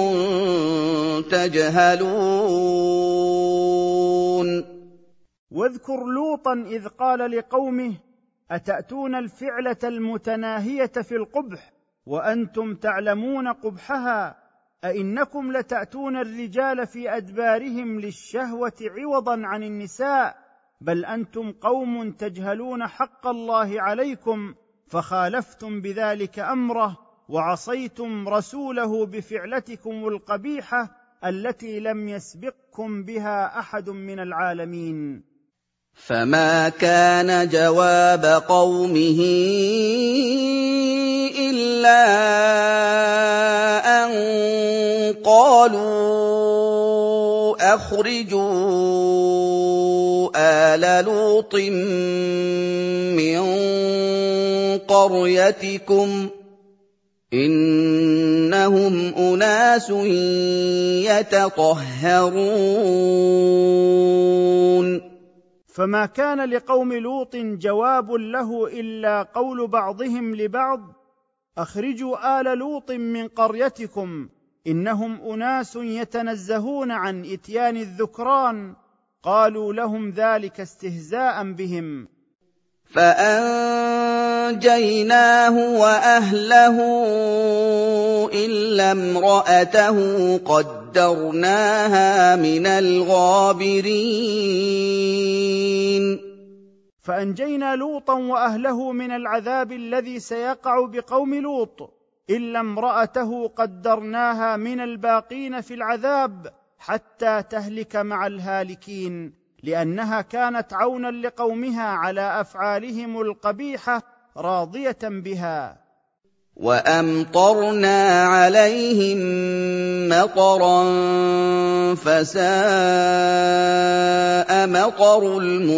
تجهلون. واذكر لوطا إذ قال لقومه أتأتون الفعلة المتناهية في القبح وأنتم تعلمون قبحها، أئنكم لتأتون الرجال في أدبارهم للشهوة عوضا عن النساء، بل أنتم قوم تجهلون حق الله عليكم فخالفتم بذلك أمره وعصيتم رسوله بفعلتكم القبيحة التي لم يسبقكم بها أحد من العالمين. فما كان جواب قومه إلا أن قالوا أخرجوا آل لوط من قريتكم إنهم أناس يتطهرون. فما كان لقوم لوط جواب له إلا قول بعضهم لبعض أخرجوا آل لوط من قريتكم إنهم أناس يتنزهون عن إتيان الذكران، قالوا لهم ذلك استهزاء بهم. فأنجيناه وأهله إلا امرأته قدرناها من الغابرين. فأنجينا لوطا وأهله من العذاب الذي سيقع بقوم لوط إلا امرأته قدرناها من الباقين في العذاب حتى تهلك مع الهالكين، لأنها كانت عونا لقومها على أفعالهم القبيحة راضية بها. وأمطرنا عليهم مطرا فساء مطر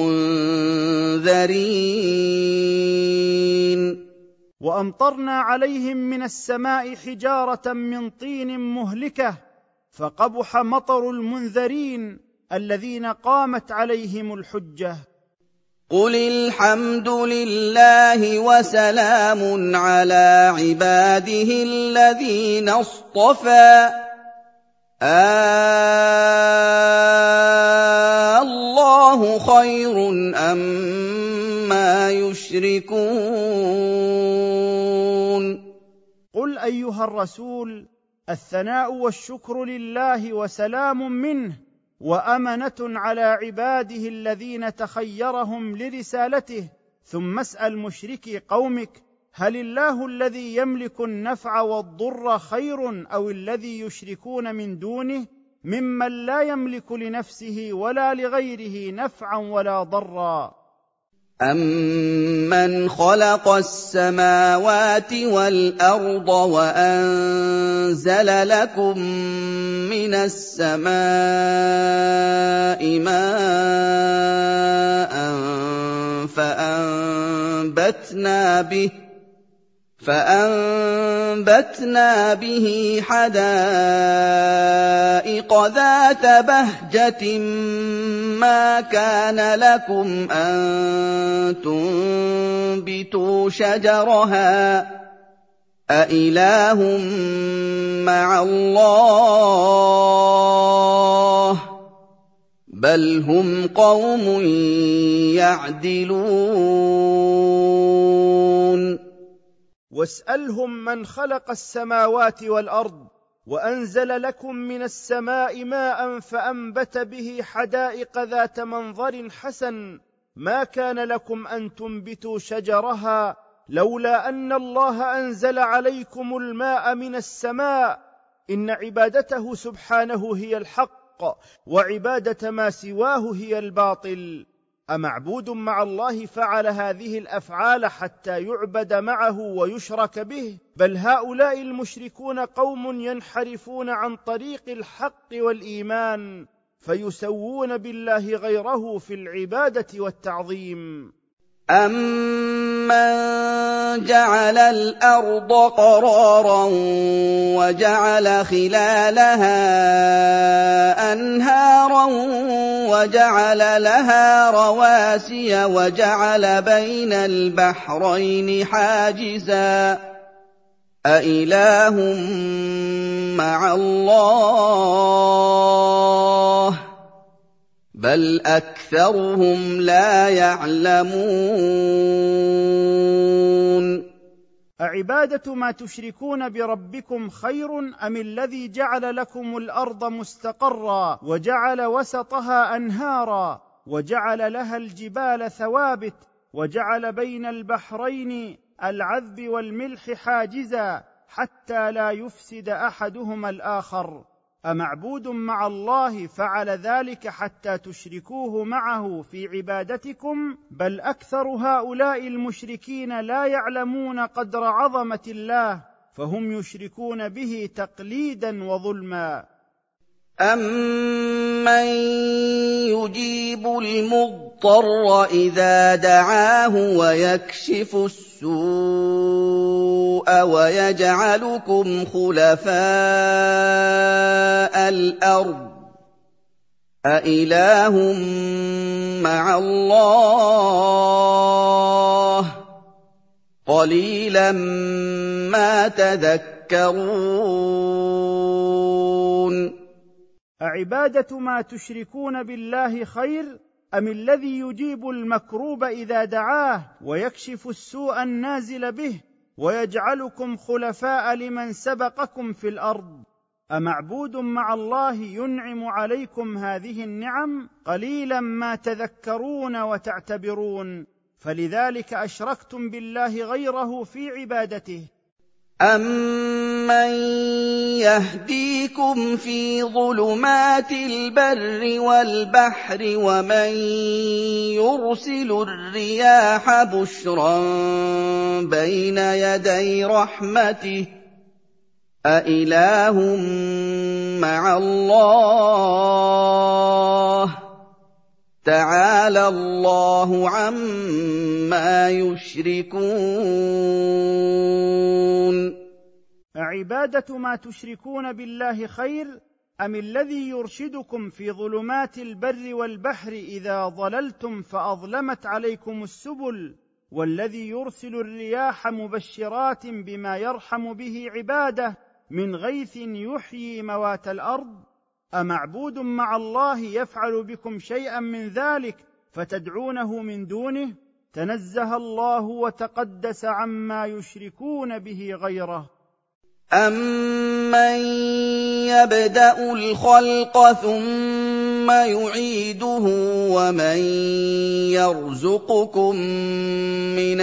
المنذرين. وأمطرنا عليهم من السماء حجارة من طين مهلكة فقبح مطر المنذرين الذين قامت عليهم الحجة. قل الحمد لله وسلام على عباده الذين اصطفى الله خير أما يشركون. قل ايها الرسول: الثناء والشكر لله وسلام منه وامنه على عباده الذين تخيرهم لرسالته. ثم اسال مشركي قومك: هل الله الذي يملك النفع والضر خير او الذي يشركون من دونه ممن لا يملك لنفسه ولا لغيره نفعا ولا ضرا؟ أَمَّنْ خَلَقَ السَّمَاوَاتِ وَالْأَرْضَ وَأَنزَلَ لَكُم مِّنَ السَّمَاءِ مَاءً فَأَنبَتْنَا بِهِ حَدَائِقَ ذَاتَ بَهْجَةٍ مَّا كَانَ لَكُمْ أَن تُنبِتُوا شَجَرَهَا ۗ أَإِلَٰهٌ مَّعَ اللَّهِ ۚ بَلْ هُمْ قَوْمٌ يَعْدِلُونَ واسألهم من خلق السماوات والأرض وأنزل لكم من السماء ماء فأنبت به حدائق ذات منظر حسن ما كان لكم أن تنبتوا شجرها لولا أن الله أنزل عليكم الماء من السماء. إن عبادته سبحانه هي الحق وعبادة ما سواه هي الباطل. أمعبود مع الله فعل هذه الأفعال حتى يعبد معه ويشرك به؟ بل هؤلاء المشركون قوم ينحرفون عن طريق الحق والإيمان فيسوون بالله غيره في العبادة والتعظيم. أَمَّن جَعَلَ الْأَرْضَ قَرَارًا وَجَعَلَ خِلَالَهَا أَنْهَارًا وَجَعَلَ لَهَا رَوَاسِيَ وَجَعَلَ بَيْنَ الْبَحْرَيْنِ حَاجِزًا ۗ أَإِلَٰهٌ مَّعَ اللَّهِ ۚ بَلْ أَكْثَرُهُمْ لَا يَعْلَمُونَ أعبادة ما تشركون بربكم خير أم الذي جعل لكم الأرض مستقرا وجعل وسطها أنهارا وجعل لها الجبال ثوابت وجعل بين البحرين العذب والملح حاجزا حتى لا يفسد أحدهما الآخر؟ أمعبود مع الله فعل ذلك حتى تشركوه معه في عبادتكم؟ بل أكثر هؤلاء المشركين لا يعلمون قدر عظمة الله فهم يشركون به تقليدا وظلما. أَمَّن يُجِيبُ الْمُضْطَرَّ إِذَا دَعَاهُ وَيَكْشِفُ السُّوءَ وَيَجْعَلُكُمْ خُلَفَاءَ الْأَرْضِ ۗ أَإِلَٰهٌ مَّعَ اللَّهِ ۚ قَلِيلًا مَّا تَذَكَّرُونَ أعبادة ما تشركون بالله خير أم الذي يجيب المكروب إذا دعاه ويكشف السوء النازل به ويجعلكم خلفاء لمن سبقكم في الأرض؟ أمعبود مع الله ينعم عليكم هذه النعم؟ قليلا ما تذكرون وتعتبرون، فلذلك أشركتم بالله غيره في عبادته. أَمَّن يَهْدِيكُمْ فِي ظُلُمَاتِ الْبَرِّ وَالْبَحْرِ وَمَن يُرْسِلُ الرِّيَاحَ بُشْرًا بَيْنَ يَدَيْ رَحْمَتِهِ ۗ أَإِلَٰهٌ مَّعَ اللَّهِ ۚ تَعَالَى اللَّهُ عَمَّا يُشْرِكُونَ أعبادة ما تشركون بالله خير أم الذي يرشدكم في ظلمات البر والبحر إذا ضللتم فأظلمت عليكم السبل، والذي يرسل الرياح مبشرات بما يرحم به عباده من غيث يحيي موات الأرض؟ أمعبود مع الله يفعل بكم شيئا من ذلك فتدعونه من دونه؟ تنزه الله وتقدس عما يشركون به غيره. أَمَّن يَبْدَأُ الْخَلْقَ ثُمَّ يُعِيدُهُ وَمَن يَرْزُقُكُم مِّنَ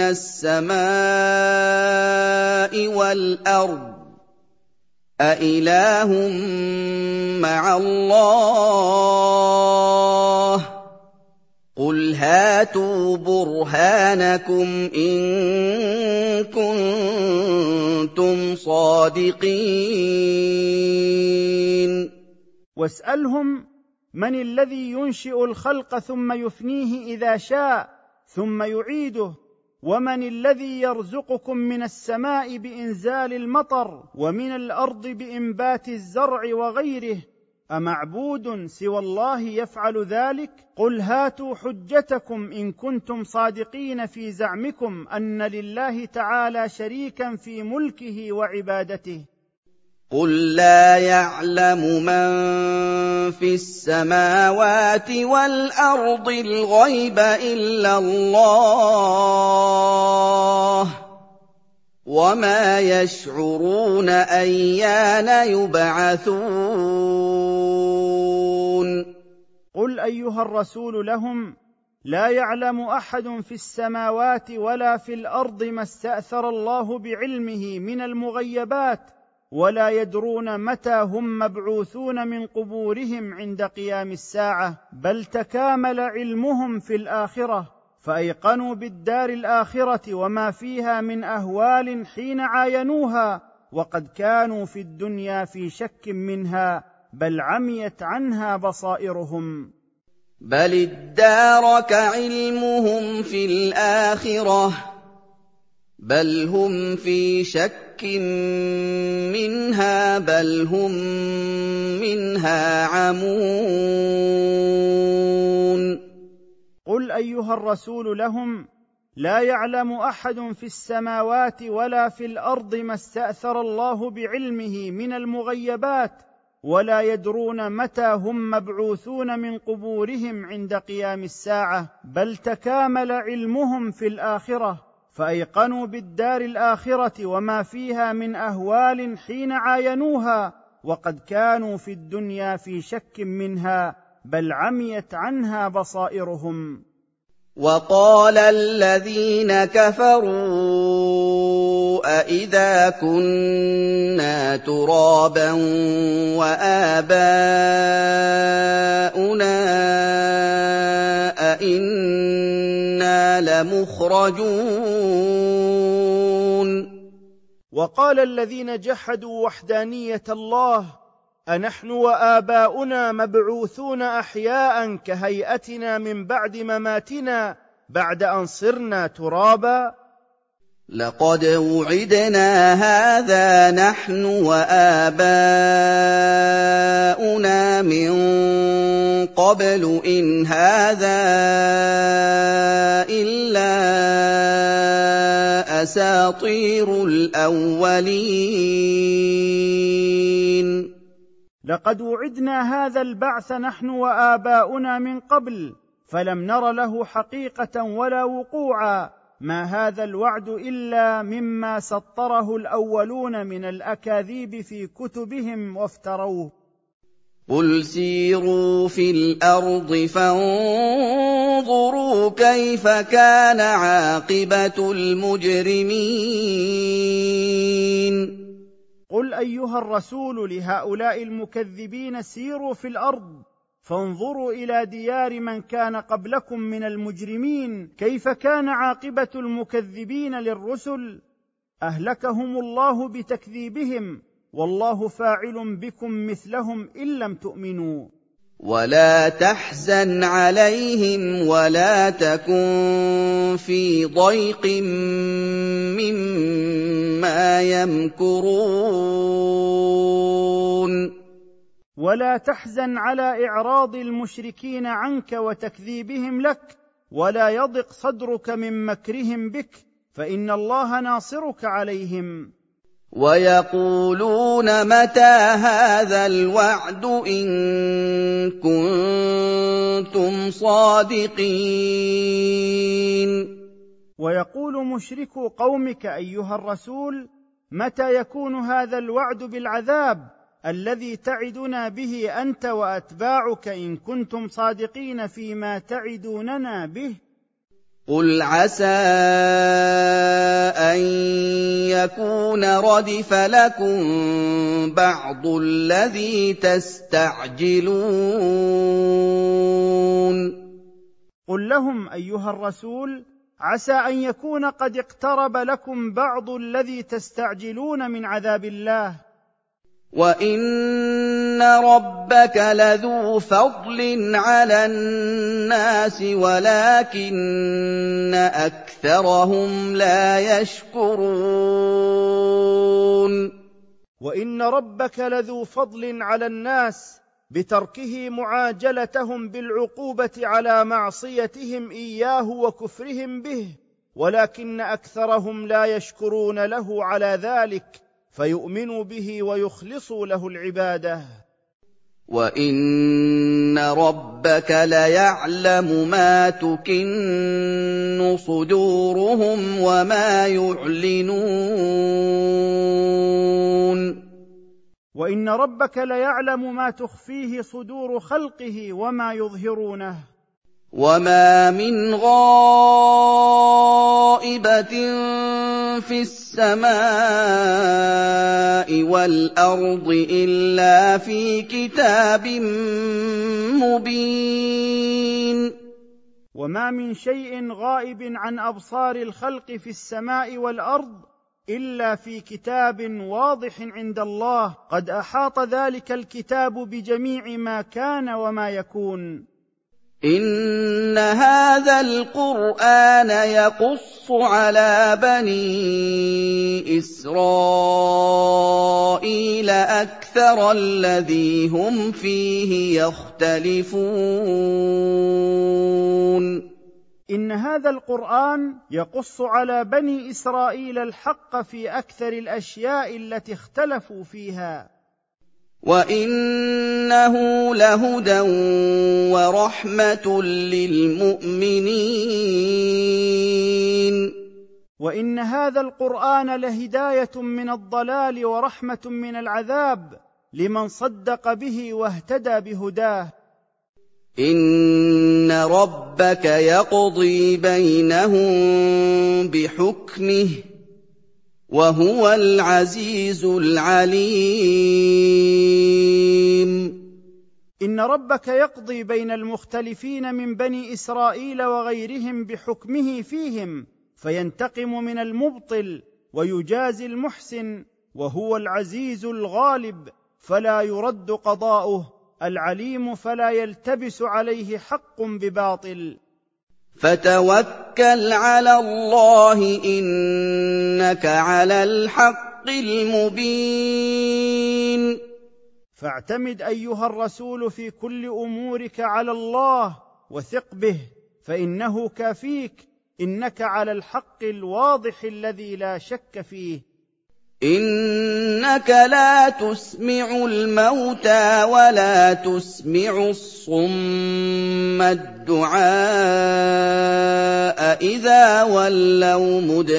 السَّمَاءِ وَالْأَرْضِ أَإِلَٰهٌ مَّعَ اللَّهِ ۚ قُلْ هَاتُوا بُرْهَانَكُمْ إِن كُنتُمْ صَادِقِينَ واسألهم من الذي ينشئ الخلق ثم يفنيه إذا شاء ثم يعيده، ومن الذي يرزقكم من السماء بإنزال المطر ومن الأرض بإنبات الزرع وغيره، أمعبود سوى الله يفعل ذلك؟ قل هاتوا حجتكم إن كنتم صادقين في زعمكم أن لله تعالى شريكا في ملكه وعبادته. قُل لَّا يَعْلَمُ مَن فِي السَّمَاوَاتِ وَالْأَرْضِ الْغَيْبَ إِلَّا اللَّهُ ۚ وَمَا يَشْعُرُونَ أَيَّانَ يُبْعَثُونَ قل أيها الرسول لهم: لا يعلم أحد في السماوات ولا في الأرض ما استأثر الله بعلمه من المغيبات، ولا يدرون متى هم مبعوثون من قبورهم عند قيام الساعة، بل تكامل علمهم في الآخرة، فأيقنوا بالدار الآخرة وما فيها من أهوال حين عاينوها، وقد كانوا في الدنيا في شك منها، بل عميت عنها بصائرهم. بل ادارك علمهم في الآخرة بل هم في شك منها بل هم منها عمون. قل أيها الرسول لهم: لا يعلم أحد في السماوات ولا في الأرض ما استأثر الله بعلمه من المغيبات، ولا يدرون متى هم مبعوثون من قبورهم عند قيام الساعة، بل تكامل علمهم في الآخرة، فأيقنوا بالدار الآخرة وما فيها من أهوال حين عاينوها، وقد كانوا في الدنيا في شك منها، بل عميت عنها بصائرهم. وقال الذين كفروا أإذا كنا ترابا وآباؤنا أإنا لمخرجون. وقال الذين جحدوا وحدانية الله: أنحن وآباؤنا مبعوثون أحياء كهيئتنا من بعد مماتنا بعد أن صرنا ترابا؟ لقد وعدنا هذا نحن وآباؤنا من قبل إن هذا إلا أساطير الأولين. لقد وعدنا هذا البعث نحن وآباؤنا من قبل، فلم نر له حقيقة ولا وقوعا، ما هذا الوعد إلا مما سطره الأولون من الأكاذيب في كتبهم وافتروه. قل سيروا في الأرض فانظروا كيف كان عاقبة المجرمين. قل أيها الرسول لهؤلاء المكذبين: سيروا في الأرض فانظروا إلى ديار من كان قبلكم من المجرمين، كيف كان عاقبة المكذبين للرسل، أهلكهم الله بتكذيبهم، والله فاعل بكم مثلهم إن لم تؤمنوا. ولا تحزن عليهم ولا تكن في ضيق مما يمكرون. ولا تحزن على إعراض المشركين عنك وتكذيبهم لك، ولا يضق صدرك من مكرهم بك، فإن الله ناصرك عليهم. ويقولون متى هذا الوعد إن كنتم صادقين. ويقول مشركو قومك أيها الرسول: متى يكون هذا الوعد بالعذاب الذي تعدنا به أنت وأتباعك إن كنتم صادقين فيما تعدوننا به؟ قُلْ عَسَىٰ أَن يَكُونَ رَدِفَ لَكُم بَعْضُ الَّذِي تَسْتَعْجِلُونَ قل لهم أيها الرسول: عسى أن يكون قد اقترب لكم بعض الذي تستعجلون من عذاب الله. وَإِنَّ رَبَّكَ لَذُو فَضْلٍ عَلَى النَّاسِ وَلَٰكِنَّ أَكْثَرَهُمْ لَا يَشْكُرُونَ وَإِنَّ رَبَّكَ لَذُو فَضْلٍ عَلَى النَّاسِ بتركه معاجلتهم بالعقوبة على معصيتهم إياه وكفرهم به، ولكن أكثرهم لا يشكرون له على ذلك فيؤمنوا به ويخلصوا له العبادة. وَإِنَّ رَبَّكَ لَيَعْلَمُ مَا تُكِنُّ صُدُورُهُمْ وَمَا يُعْلِنُونَ وَإِنَّ رَبَّكَ لَيَعْلَمُ مَا تُخْفِيهِ صُدُورُ خَلْقِهِ وَمَا يُظْهِرُونَهُ. وَمَا مِنْ غَائِبَةٍ فِي السَّمَاءِ وَالْأَرْضِ إِلَّا فِي كِتَابٍ مُّبِينٍ وما من شيء غائب عن أبصار الخلق في السماء والأرض إلا في كتاب واضح عند الله، قد أحاط ذلك الكتاب بجميع ما كان وما يكون. إِنَّ هَٰذَا الْقُرْآنَ يَقُصُّ عَلَىٰ بَنِي إِسْرَائِيلَ أَكْثَرَ الَّذِي هُمْ فِيهِ يَخْتَلِفُونَ إن هذا القرآن يقص على بني إسرائيل الحق في أكثر الأشياء التي اختلفوا فيها. وَإِنَّهُ لَهُدًى وَرَحْمَةٌ لِّلْمُؤْمِنِينَ وإن هذا القرآن لهداية من الضلال ورحمة من العذاب لمن صدق به واهتدى بهداه. إِنَّ رَبَّكَ يَقْضِي بَيْنَهُم بِحُكْمِهِ وَهُوَ الْعَزِيزُ الْعَلِيمُ إن ربك يقضي بين المختلفين من بني إسرائيل وغيرهم بحكمه فيهم، فينتقم من المبطل ويجازي المحسن، وهو العزيز الغالب فلا يرد قضاؤه، العليم فلا يلتبس عليه حق بباطل. فَتَوَكَّلْ عَلَى اللَّهِ إِنَّكَ عَلَى الْحَقِّ الْمُبِينِ فاعتمد أيها الرسول في كل أمورك على الله وثق به، فإنه كافيك، إنك على الحق الواضح الذي لا شك فيه. إِنَّكَ لَا تُسْمِعُ الْمَوْتَىٰ وَلَا تُسْمِعُ الصُّمَّ الدُّعَاءَ إِذَا وَلَّوْا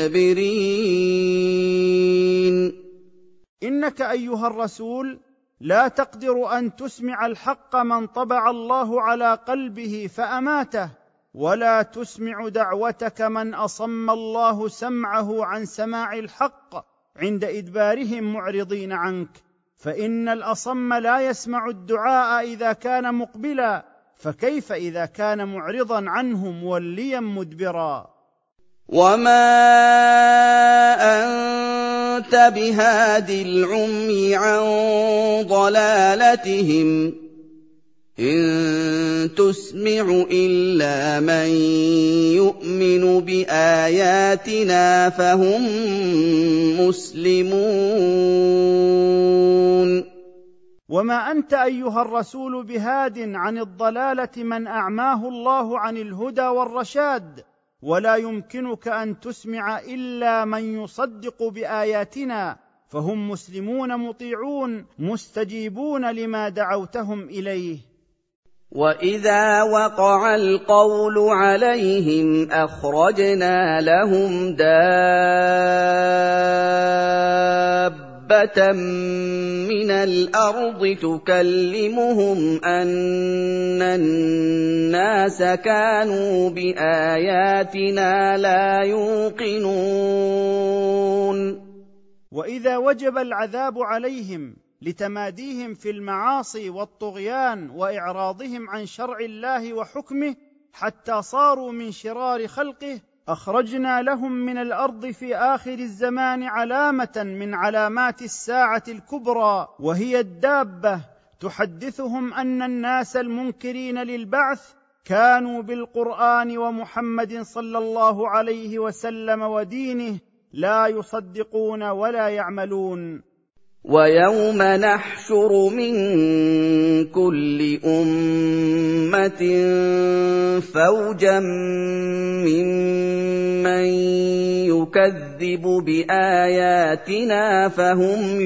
مُدْبِرِينَ إنك أيها الرسول لا تقدر أن تسمع الحق من طبع الله على قلبه فأماته، ولا تسمع دعوتك من أصم الله سمعه عن سماع الحق عند إدبارهم معرضين عنك، فإن الأصم لا يسمع الدعاء إذا كان مقبلا، فكيف إذا كان معرضا عنه موليا مدبرا؟ وَمَا أَنتَ بِهَادِ الْعُمْيِ عَن ضَلَالَتِهِمْ ۖ إِن تُسْمِعُ إِلَّا مَن يُؤْمِنُ بِآيَاتِنَا فَهُم مُّسْلِمُونَ وما أنت أيها الرسول بهاد عن الضلالة من أعماه الله عن الهدى والرشاد، ولا يمكنك أن تسمع إلا من يصدق بآياتنا، فهم مسلمون مطيعون مستجيبون لما دعوتهم إليه. وَإِذَا وَقَعَ الْقَوْلُ عَلَيْهِمْ أَخْرَجْنَا لَهُمْ دَابَّةً دَابَّةً مِّنَ الْأَرْضِ تُكَلِّمُهُمْ أَنَّ النَّاسَ كَانُوا بِآيَاتِنَا لَا يُوقِنُونَ وإذا وجب العذاب عليهم لتماديهم في المعاصي والطغيان وإعراضهم عن شرع الله وحكمه حتى صاروا من شرار خلقه، أخرجنا لهم من الأرض في آخر الزمان علامة من علامات الساعة الكبرى، وهي الدابة، تحدثهم أن الناس المنكرين للبعث كانوا بالقرآن ومحمد صلى الله عليه وسلم ودينه لا يصدقون ولا يعملون. وَيَوْمَ نَحْشُرُ مِن كُلِّ أُمَّةٍ فَوْجًا مِّمَّن يُكَذِّبُ بِآيَاتِنَا فَهُمْ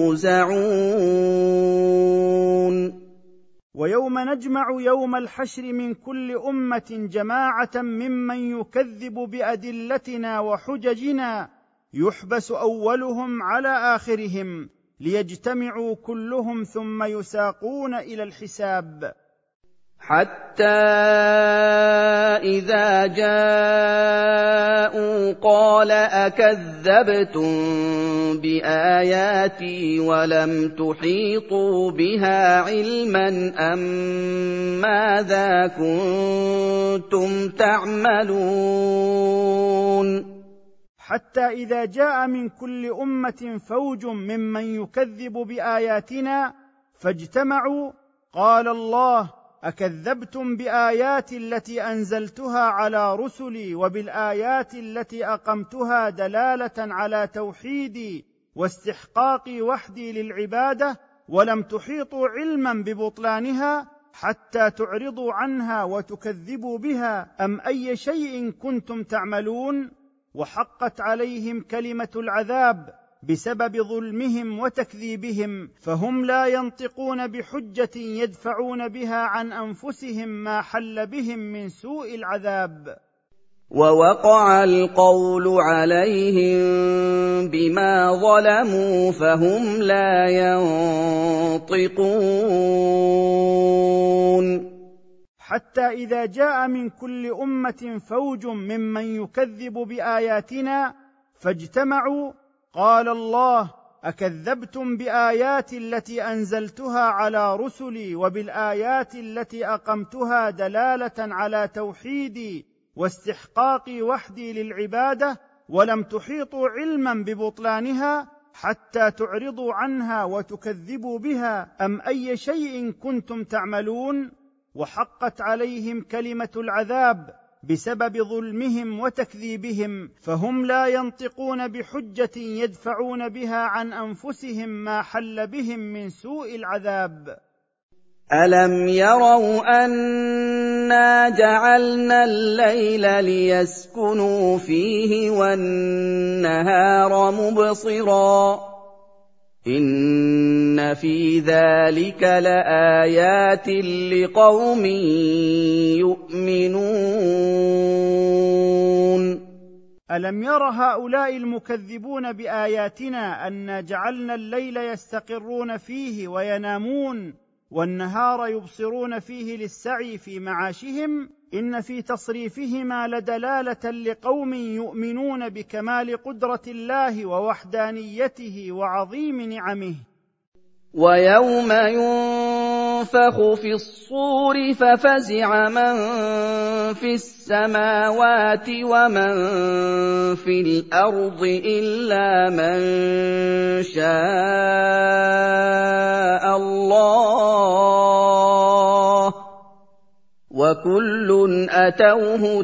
يُوزَعُونَ ويوم نجمع يوم الحشر من كل أمة جماعة ممن يكذب بأدلتنا وحججنا، يحبس أولهم على آخرهم ليجتمعوا كلهم ثم يساقون إلى الحساب، حتى إذا جاءوا قال أكذبتم بآياتي ولم تحيطوا بها علما أم ماذا كنتم تعملون. حتى إذا جاء من كل أمة فوج ممن يكذب بآياتنا فاجتمعوا قال الله أكذبتم بآياتي التي أنزلتها على رسلي وبالآيات التي أقمتها دلالة على توحيدي واستحقاقي وحدي للعبادة ولم تحيطوا علما ببطلانها حتى تعرضوا عنها وتكذبوا بها أم أي شيء كنتم تعملون. وحقت عليهم كلمة العذاب بسبب ظلمهم وتكذيبهم، فهم لا ينطقون بحجة يدفعون بها عن أنفسهم ما حل بهم من سوء العذاب. ووقع القول عليهم بما ظلموا فهم لا ينطقون. حتى إذا جاء من كل أمة فوج ممن يكذب بآياتنا فاجتمعوا قال الله أكذبتم بآياتي التي أنزلتها على رسلي وبالآيات التي أقمتها دلالة على توحيدي واستحقاقي وحدي للعبادة ولم تحيطوا علما ببطلانها حتى تعرضوا عنها وتكذبوا بها أم أي شيء كنتم تعملون. وحقت عليهم كلمة العذاب بسبب ظلمهم وتكذيبهم، فهم لا ينطقون بحجة يدفعون بها عن أنفسهم ما حل بهم من سوء العذاب. ألم يروا أنا جعلنا الليل ليسكنوا فيه والنهار مبصرا إن في ذلك لآيات لقوم يؤمنون. ألم ير هؤلاء المكذبون بآياتنا أنا جعلنا الليل يستقرون فيه وينامون والنهار يبصرون فيه للسعي في معاشهم إن في تصريفهما لدلالة لقوم يؤمنون بكمال قدرة الله ووحدانيته وعظيم نعمه. ويوم ينفخ في الصور ففزع من في السماوات ومن في الأرض إلا من شاء الله وكل أتوه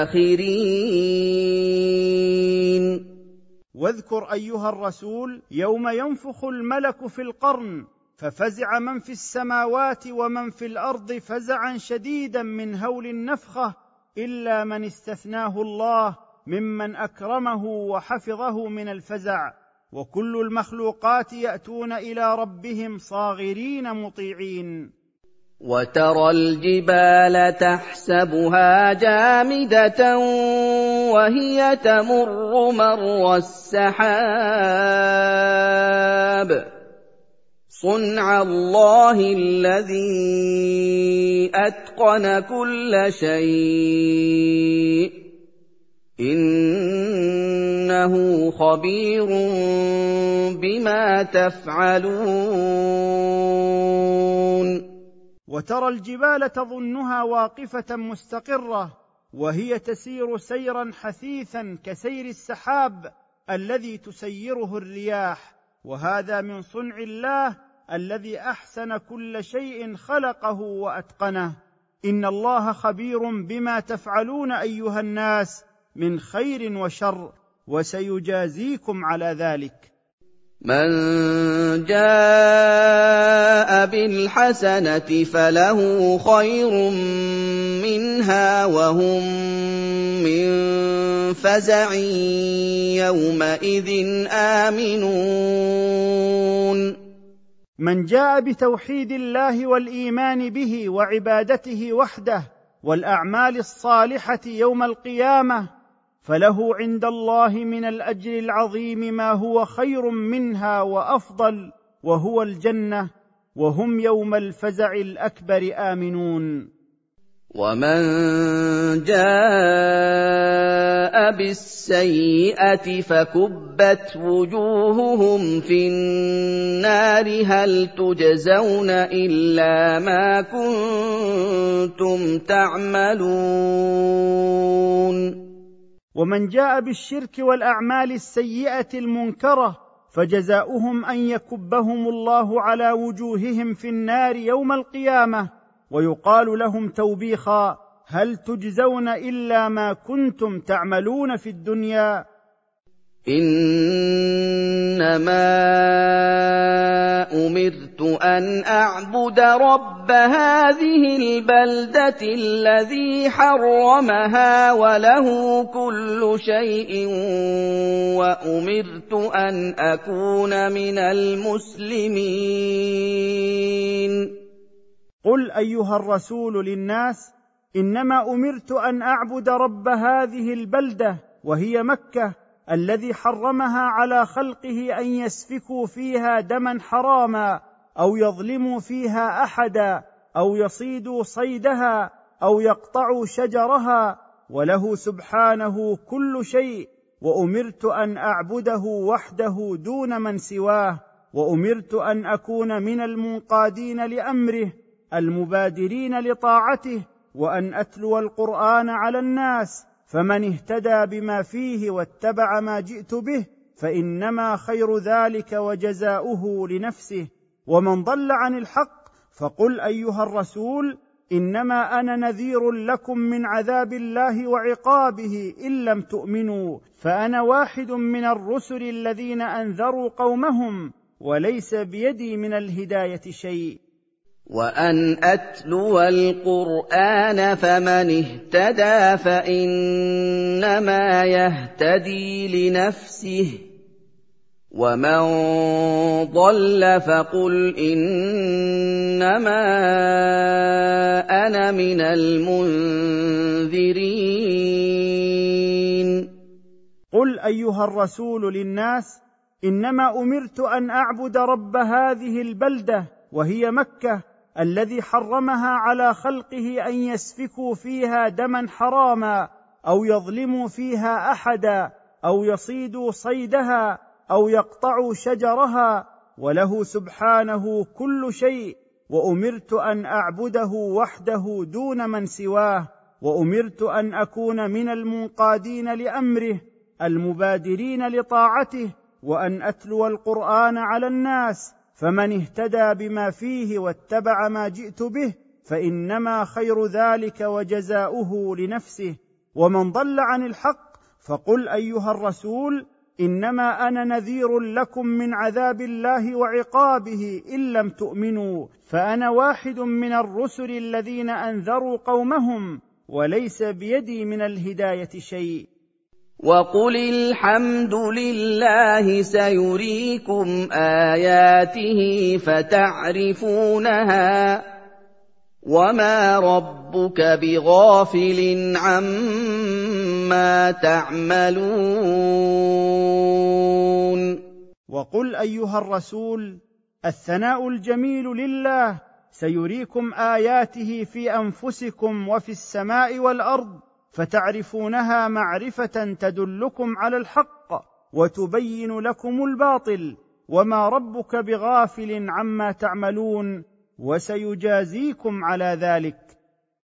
داخرين. واذكر أيها الرسول يوم ينفخ الملك في القرن ففزع من في السماوات ومن في الأرض فزعا شديدا من هول النفخة إلا من استثناه الله ممن أكرمه وحفظه من الفزع، وكل المخلوقات يأتون إلى ربهم صاغرين مطيعين. وترى الجبال تحسبها جامدة وهي تمر مر السحاب صُنْعَ اللَّهِ الَّذِي أَتْقَنَ كُلَّ شَيْءٍ ۚ إِنَّهُ خَبِيرٌ بِمَا تَفْعَلُونَ وترى الجبال تظنها واقفة مستقرة وهي تسير سيرا حثيثا كسير السحاب الذي تسيره الرياح، وهذا من صنع الله الذي أحسن كل شيء خلقه وأتقنه. إن الله خبير بما تفعلون أيها الناس من خير وشر، وسيجازيكم على ذلك. من جاء بالحسنة فله خير منها وهم من فزع يومئذ آمنون. من جاء بتوحيد الله والإيمان به وعبادته وحده والأعمال الصالحة يوم القيامة فله عند الله من الأجر العظيم ما هو خير منها وأفضل، وهو الجنة، وهم يوم الفزع الأكبر آمنون. ومن جاء بالسيئة فكبت وجوههم في النار هل تجزون إلا ما كنتم تعملون. ومن جاء بالشرك والأعمال السيئة المنكرة فجزاؤهم أن يكبهم الله على وجوههم في النار يوم القيامة، ويقال لهم توبيخا: هل تجزون إلا ما كنتم تعملون في الدنيا. إنما أمرت أن أعبد رب هذه البلدة الذي حرمها وله كل شيء وأمرت أن أكون من المسلمين. قل أيها الرسول للناس: إنما أمرت أن أعبد رب هذه البلدة وهي مكة الذي حرمها على خلقه أن يسفكوا فيها دما حراما أو يظلموا فيها أحدا أو يصيدوا صيدها أو يقطعوا شجرها، وله سبحانه كل شيء، وأمرت أن أعبده وحده دون من سواه، وأمرت أن أكون من المنقادين لأمره المبادرين لطاعته، وأن أتلو القرآن على الناس، فمن اهتدى بما فيه واتبع ما جئت به فإنما خير ذلك وجزاؤه لنفسه، ومن ضل عن الحق فقل أيها الرسول: إنما أنا نذير لكم من عذاب الله وعقابه إن لم تؤمنوا، فأنا واحد من الرسل الذين أنذروا قومهم، وليس بيدي من الهداية شيء. وأن أتلو القرآن فمن اهتدى فإنما يهتدي لنفسه، ومن ضل فقل إنما أنا من المنذرين. قل أيها الرسول للناس: إنما أمرت أن أعبد رب هذه البلدة وهي مكة الذي حرمها على خلقه أن يسفكوا فيها دما حراما أو يظلموا فيها أحدا أو يصيدوا صيدها أو يقطعوا شجرها، وله سبحانه كل شيء، وأمرت أن أعبده وحده دون من سواه، وأمرت أن أكون من المنقادين لأمره المبادرين لطاعته، وأن أتلو القرآن على الناس، فمن اهتدى بما فيه واتبع ما جئت به فإنما خير ذلك وجزاؤه لنفسه، ومن ضل عن الحق فقل أيها الرسول: إنما أنا نذير لكم من عذاب الله وعقابه إن لم تؤمنوا، فأنا واحد من الرسل الذين أنذروا قومهم، وليس بيدي من الهداية شيء. وقل الحمد لله سيريكم آياته فتعرفونها وما ربك بغافل عما تعملون. وقل ايها الرسول: الثناء الجميل لله، سيريكم اياته في انفسكم وفي السماء والارض، فتعرفونها معرفه تدلكم على الحق وتبين لكم الباطل، وما ربك بغافل عما تعملون، وسيجازيكم على ذلك.